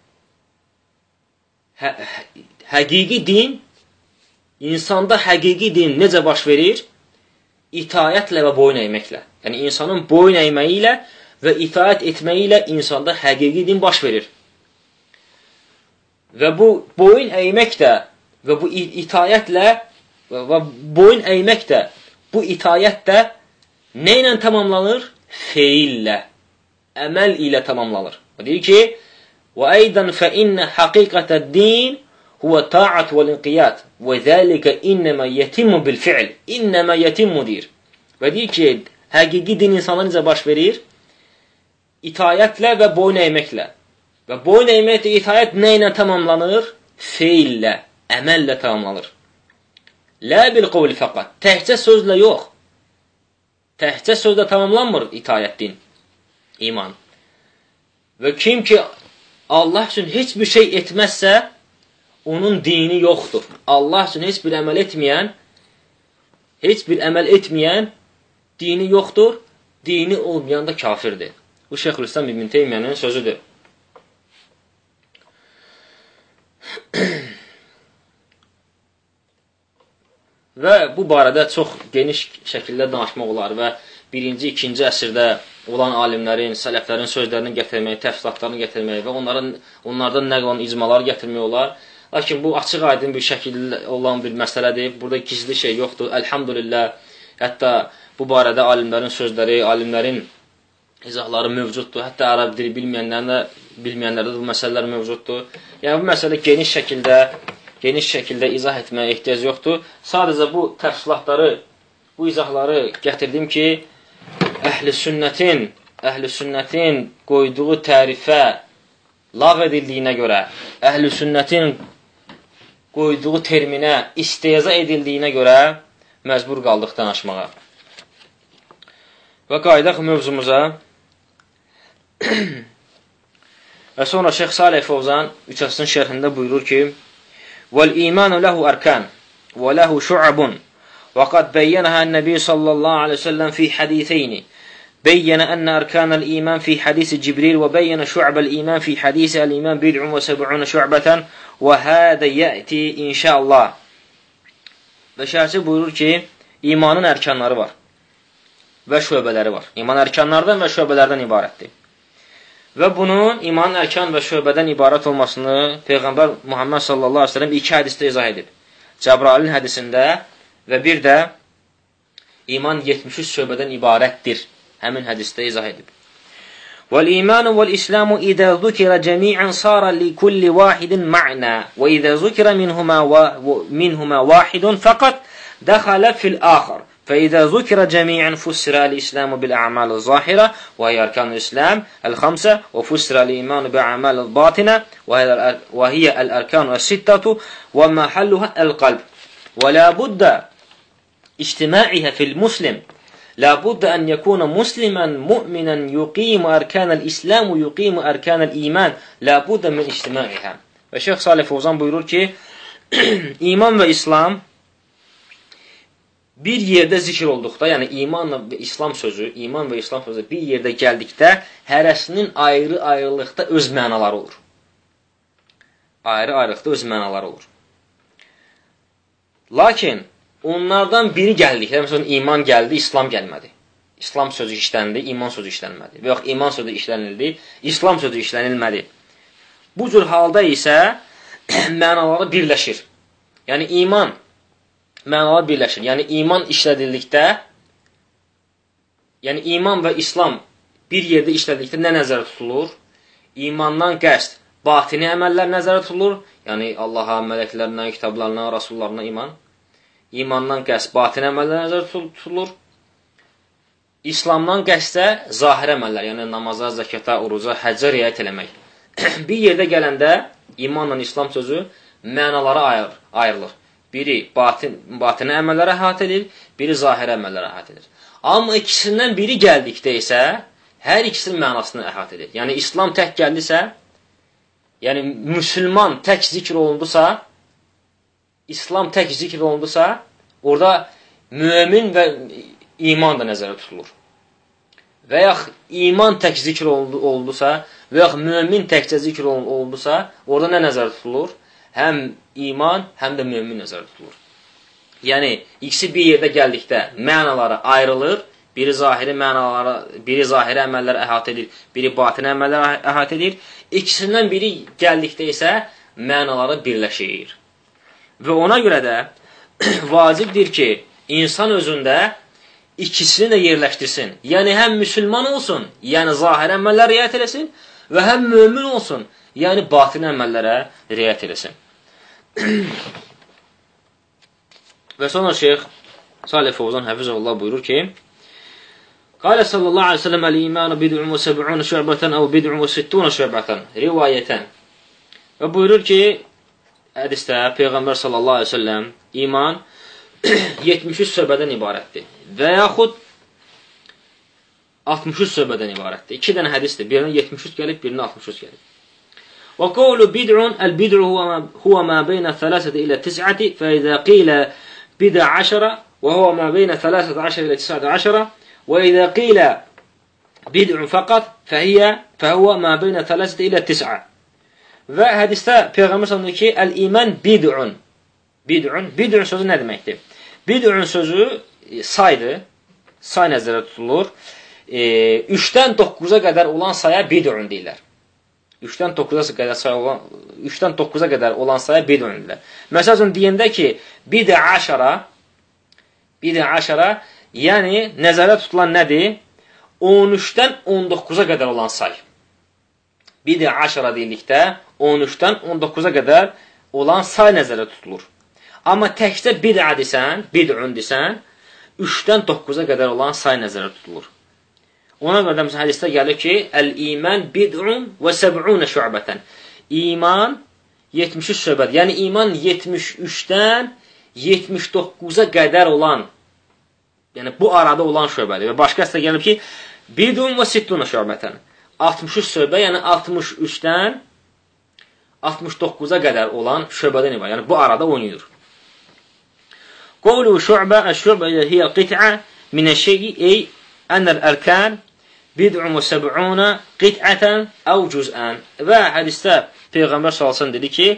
hə, həqiqi din, insanda həqiqi din necə baş verir? İtaətlə və boyun əyməklə. Yəni, insanın boyun əyməyi ilə və itaət etməyi ilə insanda həqiqi din baş verir. Və bu boyun əymək də və bu itaətlə və boyun əymək də, bu itaət də nə ilə tamamlanır? Feillə, əməl ilə tamamlanır. Deyir ki, وَأَيْدًا فَإِنَّ حَقِيقَةَ الدِّينِ هُوَ تَاعَةُ وَالْاِنْقِيَاتِ وَذَٰلِكَ إِنَّمَا يَتِمُّ بِالْفِعْلِ İnnəmə yetimmu deyir. Və deyir ki, həqiqi din insana necə baş verir? İtayətlə və boyun əyməklə. Və boyun əyməklə itayət nə ilə tamamlanır? Feillə, əməllə tamamlanır. Lə bil qavli fəqat. Təhcə sözlə yox. Təhcə sözlə tamamlanmır itayət din, iman. Və kim ki, Allah üçün heç bir şey etməzsə, onun dini yoxdur. Allah üçün heç bir əməl etməyən, heç bir əməl etməyən dini yoxdur, dini olmayan da kafirdir. Bu Şeyxülislam İbn Teymiyyənin sözüdür. Və bu barədə çox geniş şəkildə danışmaq olar və birinci, ikinci əsrdə olan alimlərin, sələflərin sözlərini gətirmək, təfsilatlarını gətirmək və onların, onlardan nəql olan icmaları gətirmək olar. Lakin bu açıq aydın bir şəkildə olan bir məsələdir. Burada gizli şey yoxdur. Əlhamdülillah, hətta bu barədə alimlərin sözləri, alimlərin izahları mövcuddur. Hətta ərəb dili bilməyənlərdə, bilməyənlərdə bu məsələlər mövcuddur. Yəni, bu məsələ geniş şəkildə geniş şəkildə izah etməyə ehtiyac yoxdur. Sadəcə bu təfsilatları, bu izahları gətirdim ki, əhl-i sünnətin, əhl-i sünnətin qoyduğu tərifə lağv edildiyinə görə, əhl-i sünnətin qoyduğu terminə istehza edildiyinə görə məcbur qaldıq danışmağa. Və qaydaq mövzumuza və sonra Şeyx Salih Fovzan üç əsrin şərhində buyurur ki, وَالْإِيمَانُ لَهُ أَرْكَانٌ وَلَهُ شُعَبٌ وَقَدْ بَيَّنَهَا النَّبِيُّ صَلَّى اللَّهُ عَلَيْهِ وسلم في حديثين بين أن أركان الإيمان في حديث جبريل وبين شعب الإيمان في حديث الإيمان بضع وسبعون شعبة وهذا يأتي إن شاء الله. Və şərhçi buyurur ki, imanın ərkanları var və şöbələri var. İman ərkanlardan və şöbələrdən ibarətdir. Və bunun imanın ərkan və şöbədən ibarət olmasını Peyğəmbər Muhammed sallallahu aleyhi ve sellem iki hədisdə izah edib. Cəbrailin hədisində və bir də iman yetmiş üç şöbədən ibarətdir. Həmin hədisdə izah edib. وَالْإِيمَانُ وَالْإِسْلَامُ إِذَا ذُكِرَ جَمِيعًا صَارَ لِكُلِّ وَاحِدٍ مَعْنَى وَإِذَا ذُكِرَ مِنْهُمَا, منهما واحد فقط دخل في الآخر فإذا ذكر جميعا فسر الإسلام بالأعمال الظاهرة وهي أركان الإسلام الخمسة وفسر الإيمان بأعمال الباطنة وهي الأركان الستة ومحلها القلب ولا بد اجتماعها في المسلم لا بد أن يكون مسلما مؤمنا يقيم أركان الإسلام ويقيم أركان الإيمان لا بد من اجتماعها. Və Şeyx Salih Fovzan buyurur ki, iman və İslam bir yerdə zikr olduqda, yəni iman və İslam sözü, iman və İslam sözü bir yerdə gəldikdə, hərəsinin ayrı-ayrılıqda öz mənaları olur. Ayrı-ayrılıqda öz mənaları olur. Lakin onlardan biri gəldikdə, məsələn, iman gəldi, İslam gəlmədi. İslam sözü işləndi, iman sözü işlənmədi. Və yox, iman sözü işlənildi, İslam sözü işlənilmədi. Bu cür halda isə mənaları birləşir. Yəni, iman mənalar birləşir. Yəni, iman işlədildikdə, yəni, iman və İslam bir yerdə işlədikdə nə nəzərdə tutulur? İmandan qəsd, batini əməllər nəzərdə tutulur. Yəni, Allaha, mələklərinə, kitablarına, rasullarına iman. İmandan qəsd, batini əməllər nəzərdə tutulur. İslamdan qəsdə zahir əməllər, yəni namaza, zəkata, oruca, həccə riayət eləmək. Bir yerdə gələndə imanla İslam sözü mənalara ayır, ayrılır. Biri batin, batini əməllərə əhatə edir, biri zahir əməllərə əhatə edir. Amma ikisindən biri gəldikdə isə, hər ikisinin mənasını əhatə edir. Yəni, İslam tək gəldisə, yəni, müsəlman tək zikr olundusa, İslam tək zikr olundusa, orada mümin və iman da nəzərə tutulur. Və yaxud iman tək zikr olundusa, və yaxud mümin təkcə zikr olundusa, orada nə nəzərə tutulur? Həm iman, həm də mümin nəzərə tutulur. Yəni, ikisi bir yerdə gəldikdə mənalara ayrılır, biri zahiri mənalara, biri zahiri əməlləri əhatə edir, biri batini əməlləri əhatə edir. İkisindən biri gəldikdə isə mənaları birləşir. Və ona görə də vacibdir ki, insan özündə ikisini də yerləşdirsin. Yəni, həm müsəlman olsun, yəni zahiri əməllər riayət eləsin və həm mömin olsun, yəni batini əməllərə riayət eləsin. Və sonra Şeyx Salih Fovzan Həfizəhullah buyurur ki, Qalə sallallahu aleyhi ve sellem el-imanu bid'un və səb'un şü'bətən əv bid'un və sittun şü'bətən rivayətən. Və buyurur ki, hədisdə Peyğəmbər sallallahu aleyhi ve sellem iman yetmiş üç şöbədən ibarətdir və yaxud altmış üç şöbədən ibarətdir. İki dənə hədisdir. Birinə yetmiş üç gəlib, birinə altmış üç gəlib. Və qavlu bid'un, el-bid'u huwa ma beyna thalathati ila tis'ati, fa idha qila bid'a ashara və huwa ma beyna thalathati ashara ila tis'ati ashara, və idha qila bid'un faqat, fa hiya fa huwa ma beyna thalathati ila tis'a. Və hədisdə Peyğəmbər sallallahu əleyhi və səlləm ki, el-iman bid'un. Bid'un, bid'un sözü nə deməkdir? Bid'un sözü saydır, say nəzərdə tutulur. E, üçdən doqquza qədər olan saya bid'un deyirlər. üçdən doqquza qədər say olan üçdən doqquza qədər olan saya bid'un deyirlər. Məsələn deyəndə ki, bid'a aşara bid'a aşara, yəni nəzərdə tutulan nədir? on üçdən on doqquza qədər olan say. Bid'a aşara deyildikdə on üçdən on doqquza qədər olan say nəzərdə tutulur. Amma təkcə bid'a desən, bid'un desən, üçdən doqquza qədər olan say nəzərdə tutulur. Ona görə də məsələn hədisdə gəlir ki, el-iman bid'un və səb'un şü'bətən. İman yetmiş üç şöbədir. Yəni iman yetmiş üçdən yetmiş doqquza qədər olan, yəni bu arada olan şöbədir. Və başqa hədisdə gəlir ki, bid'un və sittun şü'bətən. altmış üç şöbə, yəni altmış üçdən altmış doqquza qədər olan şöbədən ibarət. Yəni bu arada oynayır. Qawlu şu'bə, əş-şu'bə hiyə qit'a minəş-şey'i, ey ənəl-ərkan bid'un və səb'una qit'ətən əv cüz'ən. Və hədisdə Peyğəmbər sallallahu əleyhi və səlləm dedi ki,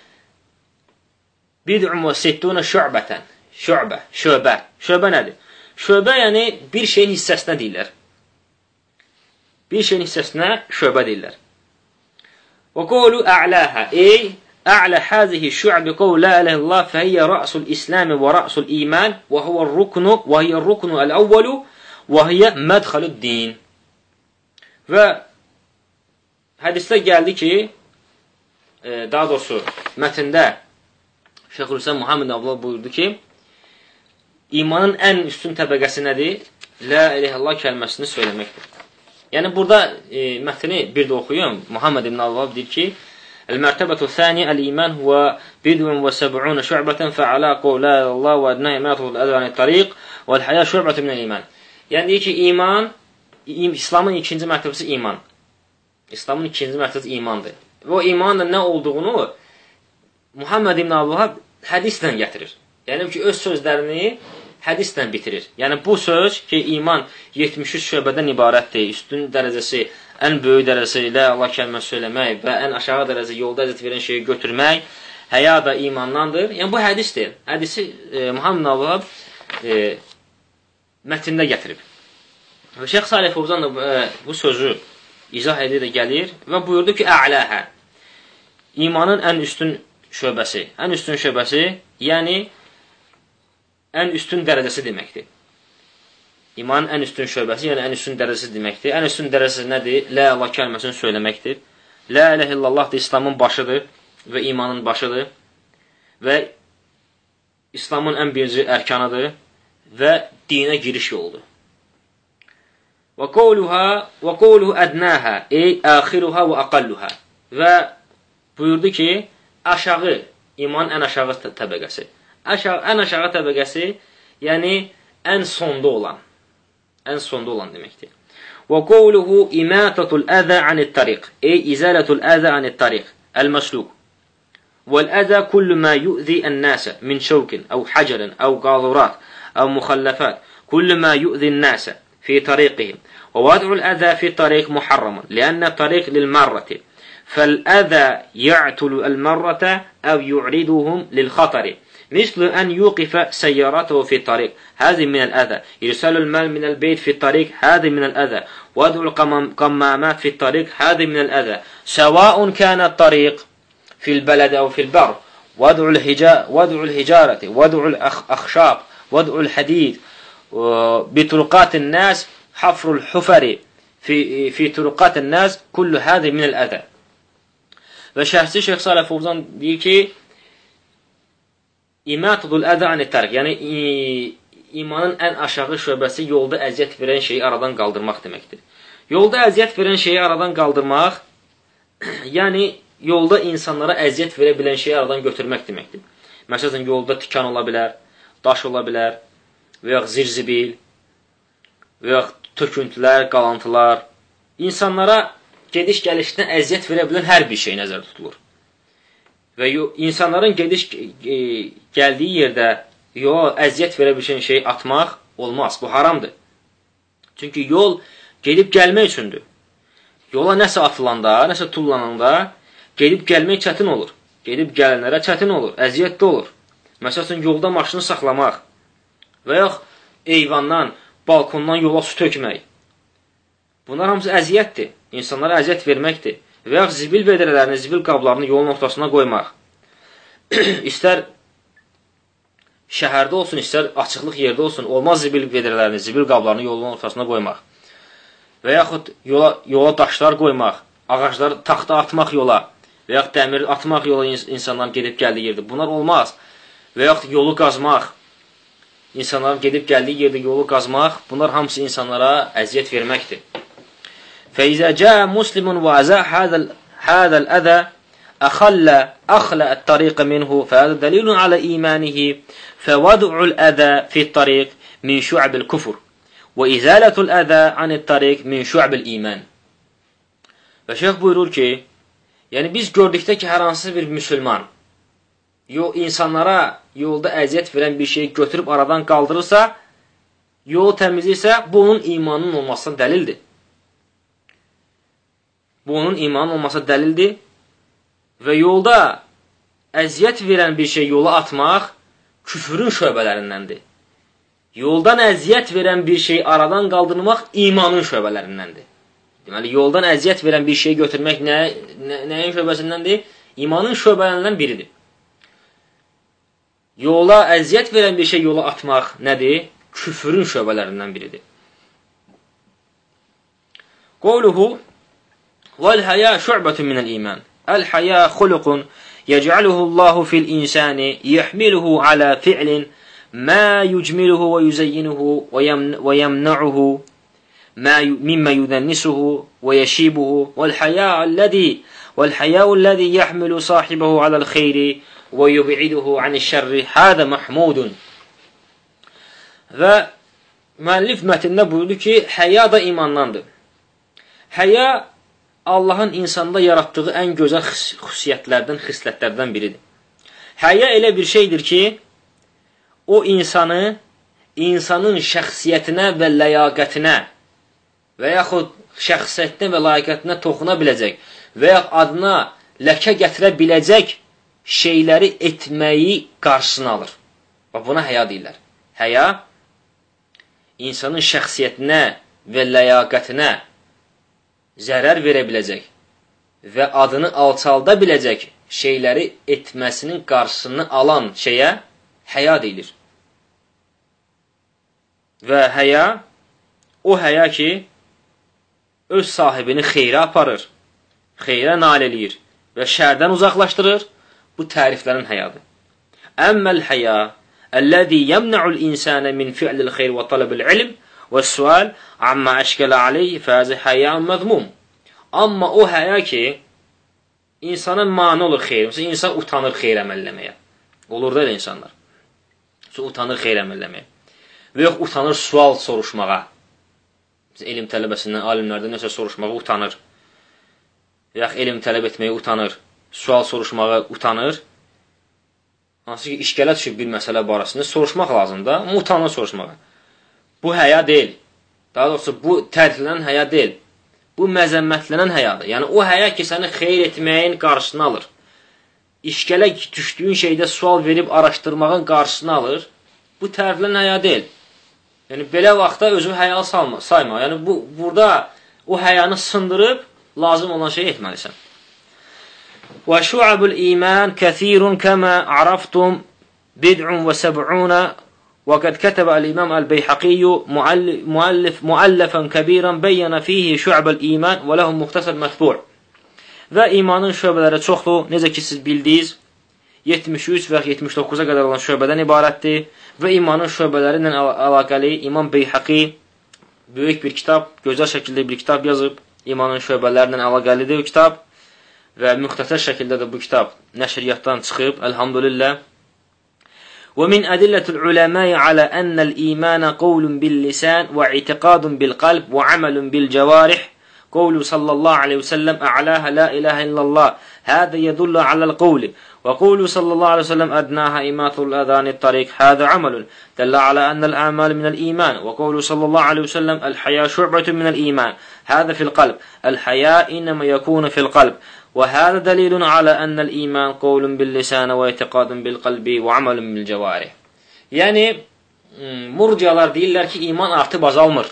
bid'un və sittuna şu'bətən. Şu'bə, şöbə. Şöbə nədir? Şöbə yəni bir şeyin hissəsinə deyirlər. Bir şeyin hissəsinə şöbə deyirlər. Və qawlu a'laha, ey a'la hazihi şu'bi qawlu la ilahe illallah fəhiyyə ra'sul İslam və ra'sul iman və huvə ruknu və hiyə ruknu əl-əvvəlu və hiyə mədxalud din. Və hədisdə gəldi ki, e, daha doğrusu mətndə Şeyxülislam Muhammed Abdullah buyurdu ki, imanın ən üstün təbəqəsi nədir? La ilahe illallah kəlməsini söyləməkdir. Yəni burada e, mətni bir də oxuyum. Muhammed ibn Abdullah deyir ki, el-mərtəbətu thani el-iman huvə bid'un və səb'un şü'bətən fə'ala qavlu la ilahe illallah və adnə imanatuhu al-advani tariq və el-həyə şü'bətun minəl-iman. Yəni deyir ki, iman, İslamın ikinci mərtəbəsi iman. İslamın ikinci mərtəbəsi imandır. Və o imanın nə olduğunu Muhammed ibn Abdullah hədislə gətirir. Yəni ki, öz sözlərini hədislə bitirir. Yəni bu söz ki, iman yetmiş üç şöbədən ibarətdir. Üstün dərəcəsi, ən böyük dərəcəsi ilə Allah kəlməsi söyləmək və ən aşağı dərəcəsi yolda əziyyət verən şeyi götürmək, həya da imandandır. Yəni bu hədisdir. Hədisi e, Muhammed ibn Abdullah e, mətndə gətirib. Və Şeyx Salih Fovzan da e, bu sözü izah edir də gəlir və buyurdu ki, a'ləhə, imanın ən üstün şöbəsi. Ən üstün şöbəsi, yəni ən üstün dərəcəsi deməkdir. İmanın ən üstün şöbəsi, yəni ən üstün dərəcəsi deməkdir. Ən üstün dərəcəsi nədir? La ilahe kəlməsini söyləməkdir. La ilahe illallah da İslamın başıdır və imanın başıdır və İslamın ən birinci ərkanıdır və dinə giriş yoludur. Və qawluha və qawluhu ədnəha, ey əxiruha və aqalluha. Və buyurdu ki, aşağı, imanın ən aşağı təbəqəsi. Aşağı, ən aşağı təbəqəsi, yəni ən sonda olan. Ən sonda olan deməkdir. Və qawluhu imatatul əzə anit-tariq. Ey izalatul əzə anit-tariq. El-məsluk. Vəl-əzə kullu ma yu'zi ən-nəsə min şəvkin, əv həcərin, əv qazurat, əv muxallafat. Kullu ma yu'zi ən-nəsə fi tariqihim. Və vəd'ul əzə fi tariq muharraman. Ləənnə tariq lil-mərrəti. Fəl-əzə ya'tulu el-mərrətə əv yu'riduhum lil-xatari. مثل أن يوقف سيارته في الطريق هذه من الأذى يرسل المال من البيت في الطريق هذه من الأذى وضع القمامات في الطريق هذه من الأذى سواء كان الطريق في البلد أو في البر وضع الهجا وضع الهجارة وضع الأخشاب وضع الحديد بطرقات الناس حفر الحفر في في طرقات الناس كل هذه من الأذى. Ve şahsi Şeyh Salih Fovzan diyor ki İmatudul əzə anit-tariq, yəni imanın ən aşağı şöbəsi yolda əziyyət verən şeyi aradan qaldırmaq deməkdir. Yolda əziyyət verən şeyi aradan qaldırmaq, yəni yolda insanlara əziyyət verə bilən şeyi aradan götürmək deməkdir. Məsələn, yolda tikan ola bilər, daş ola bilər, və yaxud zirzibil, və yaxud töküntülər, qalantılar. İnsanlara gediş-gəlişdən əziyyət verə bilən hər bir şey nəzərdə tutulur. Və insanların gediş e, gəldiyi yerdə yola əziyyət verə bilən şeyi atmaq olmaz. Bu haramdır. Çünki yol gedib gəlmək üçündür. Yola nəsə atılanda, nəsə tullananda gedib gəlmək çətin olur. Gedib gələnlərə çətin olur, əziyyətli olur. Məsələn, yolda maşını saxlamaq və yaxud eyvandan, balkondan yola su tökmək. Bunlar hamısı əziyyətdir. İnsanlara əziyyət verməkdir. Və yaxud zibil vedrələrini, zibil qablarını yolun ortasına qoymaq. İstər şəhərdə olsun, istər açıqlıq yerdə olsun, olmaz zibil vedrələrini, zibil qablarını yolun ortasına qoymaq. Və yaxud yola, yola daşlar qoymaq, ağacları taxta atmaq yola və yaxud dəmir atmaq yola insanların gedib gəldiyi yerdə. Bunlar olmaz. Və yaxud yolu qazmaq, insanların gedib gəldiyi yerdə yolu qazmaq, bunlar hamısı insanlara əziyyət verməkdir. فإذا جاء مسلم وأزاح هذا هذا الأذى أخل أخلأ الطريق منه فهذا دليل على إيمانه فوضع الأذى في الطريق من شعب الكفر وإزالة الأذى عن الطريق من شعب الإيمان. Və şeyh buyurur ki, yəni biz gördükdə ki, hər hansı bir müsəlman yol, insanlara yolda əziyyət verən bir şeyi götürüb aradan qaldırırsa, yolu təmizləyirsə, bu onun imanının olmasına dəlildir. Bu onun imanın olmasa dəlildir və yolda əziyyət verən bir şey yola atmaq küfrün şöbələrindəndir. Yoldan əziyyət verən bir şey aradan qaldırmaq imanın şöbələrindəndir. Deməli, yoldan əziyyət verən bir şeyi götürmək nə, nə, nəyin şöbəsindəndir? İmanın şöbələrindən biridir. Yola əziyyət verən bir şey yola atmaq nədir? Küfrün şöbələrindən biridir. Qawluhu وَالْحَيَا شُعْبَةٌ مِنَ الْإِيمَانِ الْحَيَا خُلُقٌ يَجْعَلُهُ اللَّهُ فِي الْإِنسَانِ يَحْمِلُهُ عَلَى فِعْلٍ مَا يُجْمِلُهُ وَيُزَيِّنُهُ وَيَمْنَعُهُ مِمَّا يُدَنِّسُهُ وَيَشِيبُهُ وَالْحَيَاءُ الَّذِي وَالْحَيَاءُ الَّذِي يَحْمِلُ صَاحِبَهُ عَلَى الْخَيْرِ وَيُبْعِدُهُ عَنِ الشَّرِّ هَذَا مَحْمُودٌ. Və müəllif mətndə buyurdu ki, həya da imandandır. Həya Allahın insanda yaratdığı ən gözəl xüsusiyyətlərdən, xislətlərdən biridir. Həya elə bir şeydir ki, o insanı, insanın şəxsiyyətinə və ləyaqətinə və yaxud şəxsiyyətinə və ləyaqətinə toxuna biləcək və yaxud adına ləkə gətirə biləcək şeyləri etməyi qarşısına alır. Və buna həya deyirlər. Həya, insanın şəxsiyyətinə və ləyaqətinə zərər verə biləcək və adını alçalda biləcək şeyləri etməsinin qarşısını alan şeyə həya deyilir. Və həya o həya ki, öz sahibini xeyrə aparır, xeyrə nail eləyir və şərdən uzaqlaşdırır, bu təriflərin həyadır. Əmməl həya, əlləzi yəmnə'ul insənə min fi'lil xeyr və talabil ilm və sual amma əşkələ aleyhi fəzi həyəun məzmum. Amma o həya ki, insana mani olur xeyr, məsələn, insan utanır xeyr əməlləməyə. Olur da elə insanlar. Utanır xeyr əməlləməyə. Və yox, utanır sual soruşmağa. Elm tələbəsindən, alimlərdən nəsə soruşmağa utanır. Yox, elm tələb etməyə utanır. Sual soruşmağa utanır. Hansı ki, işgələ düşüb bir məsələ barəsində soruşmaq lazımdır, amma utanır soruşmağa. Bu həya deyil. Daha doğrusu, bu təriflənən həya deyil. Bu məzəmmətlənən həyadır. Yəni, o həya ki, səni xeyr etməyin qarşısını alır. İşgələ düşdüyün şeydə sual verib araşdırmağın qarşısını alır. Bu təriflənən həya deyil. Yəni, belə vaxtda özü həyalı salma, sayma. Yəni, bu, burada o həyanı sındırıb, lazım olan şey etməlisən. Və şu'abul iman kəthirun kəmə araftum bid'un və səb'una və qəd kətəbə el-imam el-Beyhaqiyyu muallifən kəbirən bəyyənə fihi şu'abul iman və ləhum muxtasar mətbu'. Və imanın şöbələri çoxdur. Necə ki, siz bildiniz, yetmiş üç və yetmiş doqquza qədər olan şöbədən ibarətdir. Və imanın şöbələri ilə əlaqəli İmam Beyhaqi böyük bir kitab, gözəl şəkildə bir kitab yazıb. İmanın şöbələri ilə əlaqəlidir o kitab. Və müxtəsər şəkildə də bu kitab nəşriyyatdan çıxıb, əlhamdülillah. Və min ədillətul uləməyi alə ənəl imanə qovlun bil-lisan və itiqadun bil-qalb və amalun bil-cəvarih. قول صلى الله عليه وسلم أعلاها لا إله إلا الله هذا يدل على القول وقول صلى الله عليه وسلم أدناها إماطة الأذى عن الطريق هذا عمل دل على أن الأعمال من الإيمان وقول صلى الله عليه وسلم الحياء شعبة من الإيمان هذا في القلب الحياء إنما يكون في القلب وهذا دليل على أن الإيمان قول باللسان واعتقاد بالقلب وعمل بالجوارح. Yani murcialar deyirlər ki, iman artıb azalmır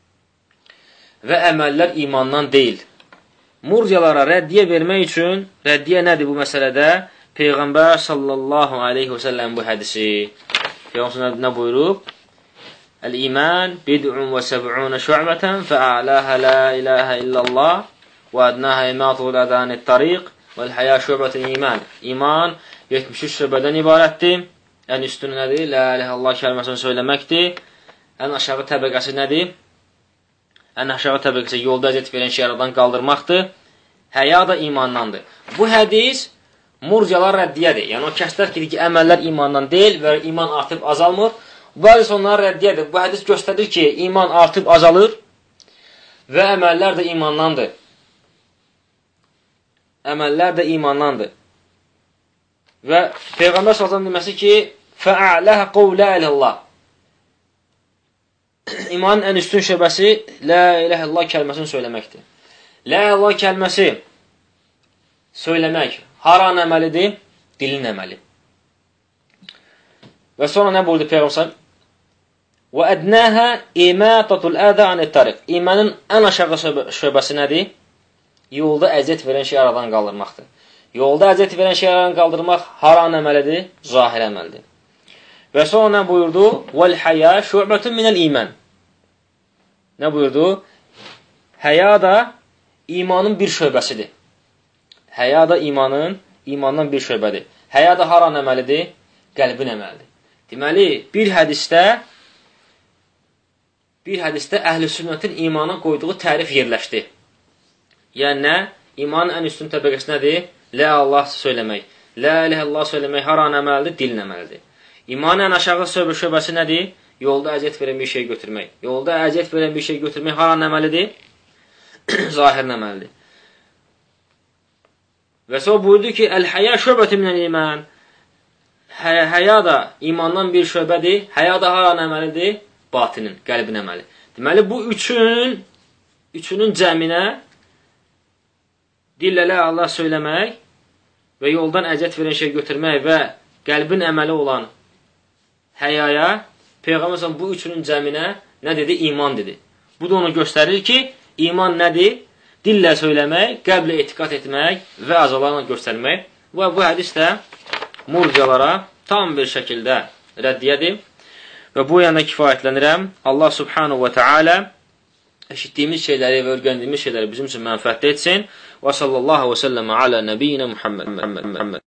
və əməllər imandan deyil. Murcialara rəddiyə vermək üçün, rəddiyə nədir bu məsələdə? Peyğəmbər sallallahu aleyhi və səlləm bu hədisi. Peyğəmbər nə buyurub? Əl-iman bid'un və səb'un şu'bətən fə'ələhə la ilahə illallah və ədnəhə imatul ədənit tariq vəl-həyə şu'bətən iman. İman yetmiş üç şöbədən ibarətdir. Ən üstünü nədir? La ilahə illallah kəlməsini söyləməkdir. Ən aşağı təbəqəsi nədir? Ən aşağı təbəqəsi yolda əziyyət verən şeylərdən qaldırmaqdır. Həya da imandandır. Bu hədis murcialar rəddiyədir. Yəni o kəslər ki, ki, əməllər imandan deyil və iman artıb azalmır. Bu hədis onlara rəddiyədir. Bu hədis göstərir ki, iman artıb azalır və əməllər də imandandır. Əməllər də imandandır. Və Peyğəmbər sallallahu əleyhi və səlləm deməsi ki, fə'ələh qavlə iləllah. İmanın ən üstün şöbəsi la ilahə illallah kəlməsini söyləməkdir. La ilahə illallah kəlməsi söyləmək haran əməlidir? Dilin əməli. Və sonra nə buyurdu Peyğəmbər? Və ədnəhə imatatul ədə anit tariq. İmanın ən aşağı şöbəsi nədir? Yolda əziyyət verən şey aradan qaldırmaqdır. Yolda əziyyət verən şey aradan qaldırmaq haran əməlidir? Zahir əməlidir. Və sonra nə buyurdu? Vəl-həyə şu'bətun minəl iman. Nə buyurdu? Həya da imanın bir şöbəsidir. Həya da imanın, imandan bir şöbədir. Həya da haran əməlidir? Qəlbin əməlidir. Deməli, bir hədisdə bir hədisdə əhl-i sünnətin imana qoyduğu tərif yerləşdi. Yəni nə? İmanın ən üstün təbəqəsi nədir? La Allah söyləmək. La ilahə illallah söyləmək haran əməlidir? Dilin əməlidir. İmanın ən aşağı şöbəsi nədir? Yolda əziyyət verən bir şey götürmək. Yolda əziyyət verən bir şey götürmək haran əməlidir? Zahir əməlidir. Və sonra buyurdu ki, əl-həyə şöbəti minəl iman. Həya da imandan bir şöbədir. Həya da haran əməlidir? Batinin, qəlbin əməli. Deməli, bu üçün, üçünün cəminə dillə Allah söyləmək və yoldan əziyyət verən şey götürmək və qəlbin əməli olan həyaya, Peyğəmbər bu üçünün cəminə nə dedi? İman dedi. Bu da onu göstərir ki, iman nədir? Dillə söyləmək, qəlblə etiqad etmək və əzalarla göstərmək. Və bu hədis də murcialara tam bir şəkildə rəddiyədir. Və bu yana kifayətlənirəm. Allah subhanahu və teala eşitdiyimiz şeyləri və öyrəndiyimiz şeyləri bizim üçün mənfəətli etsin. Və sallallahu və səlləmə alə nəbiyyinə Muhammed.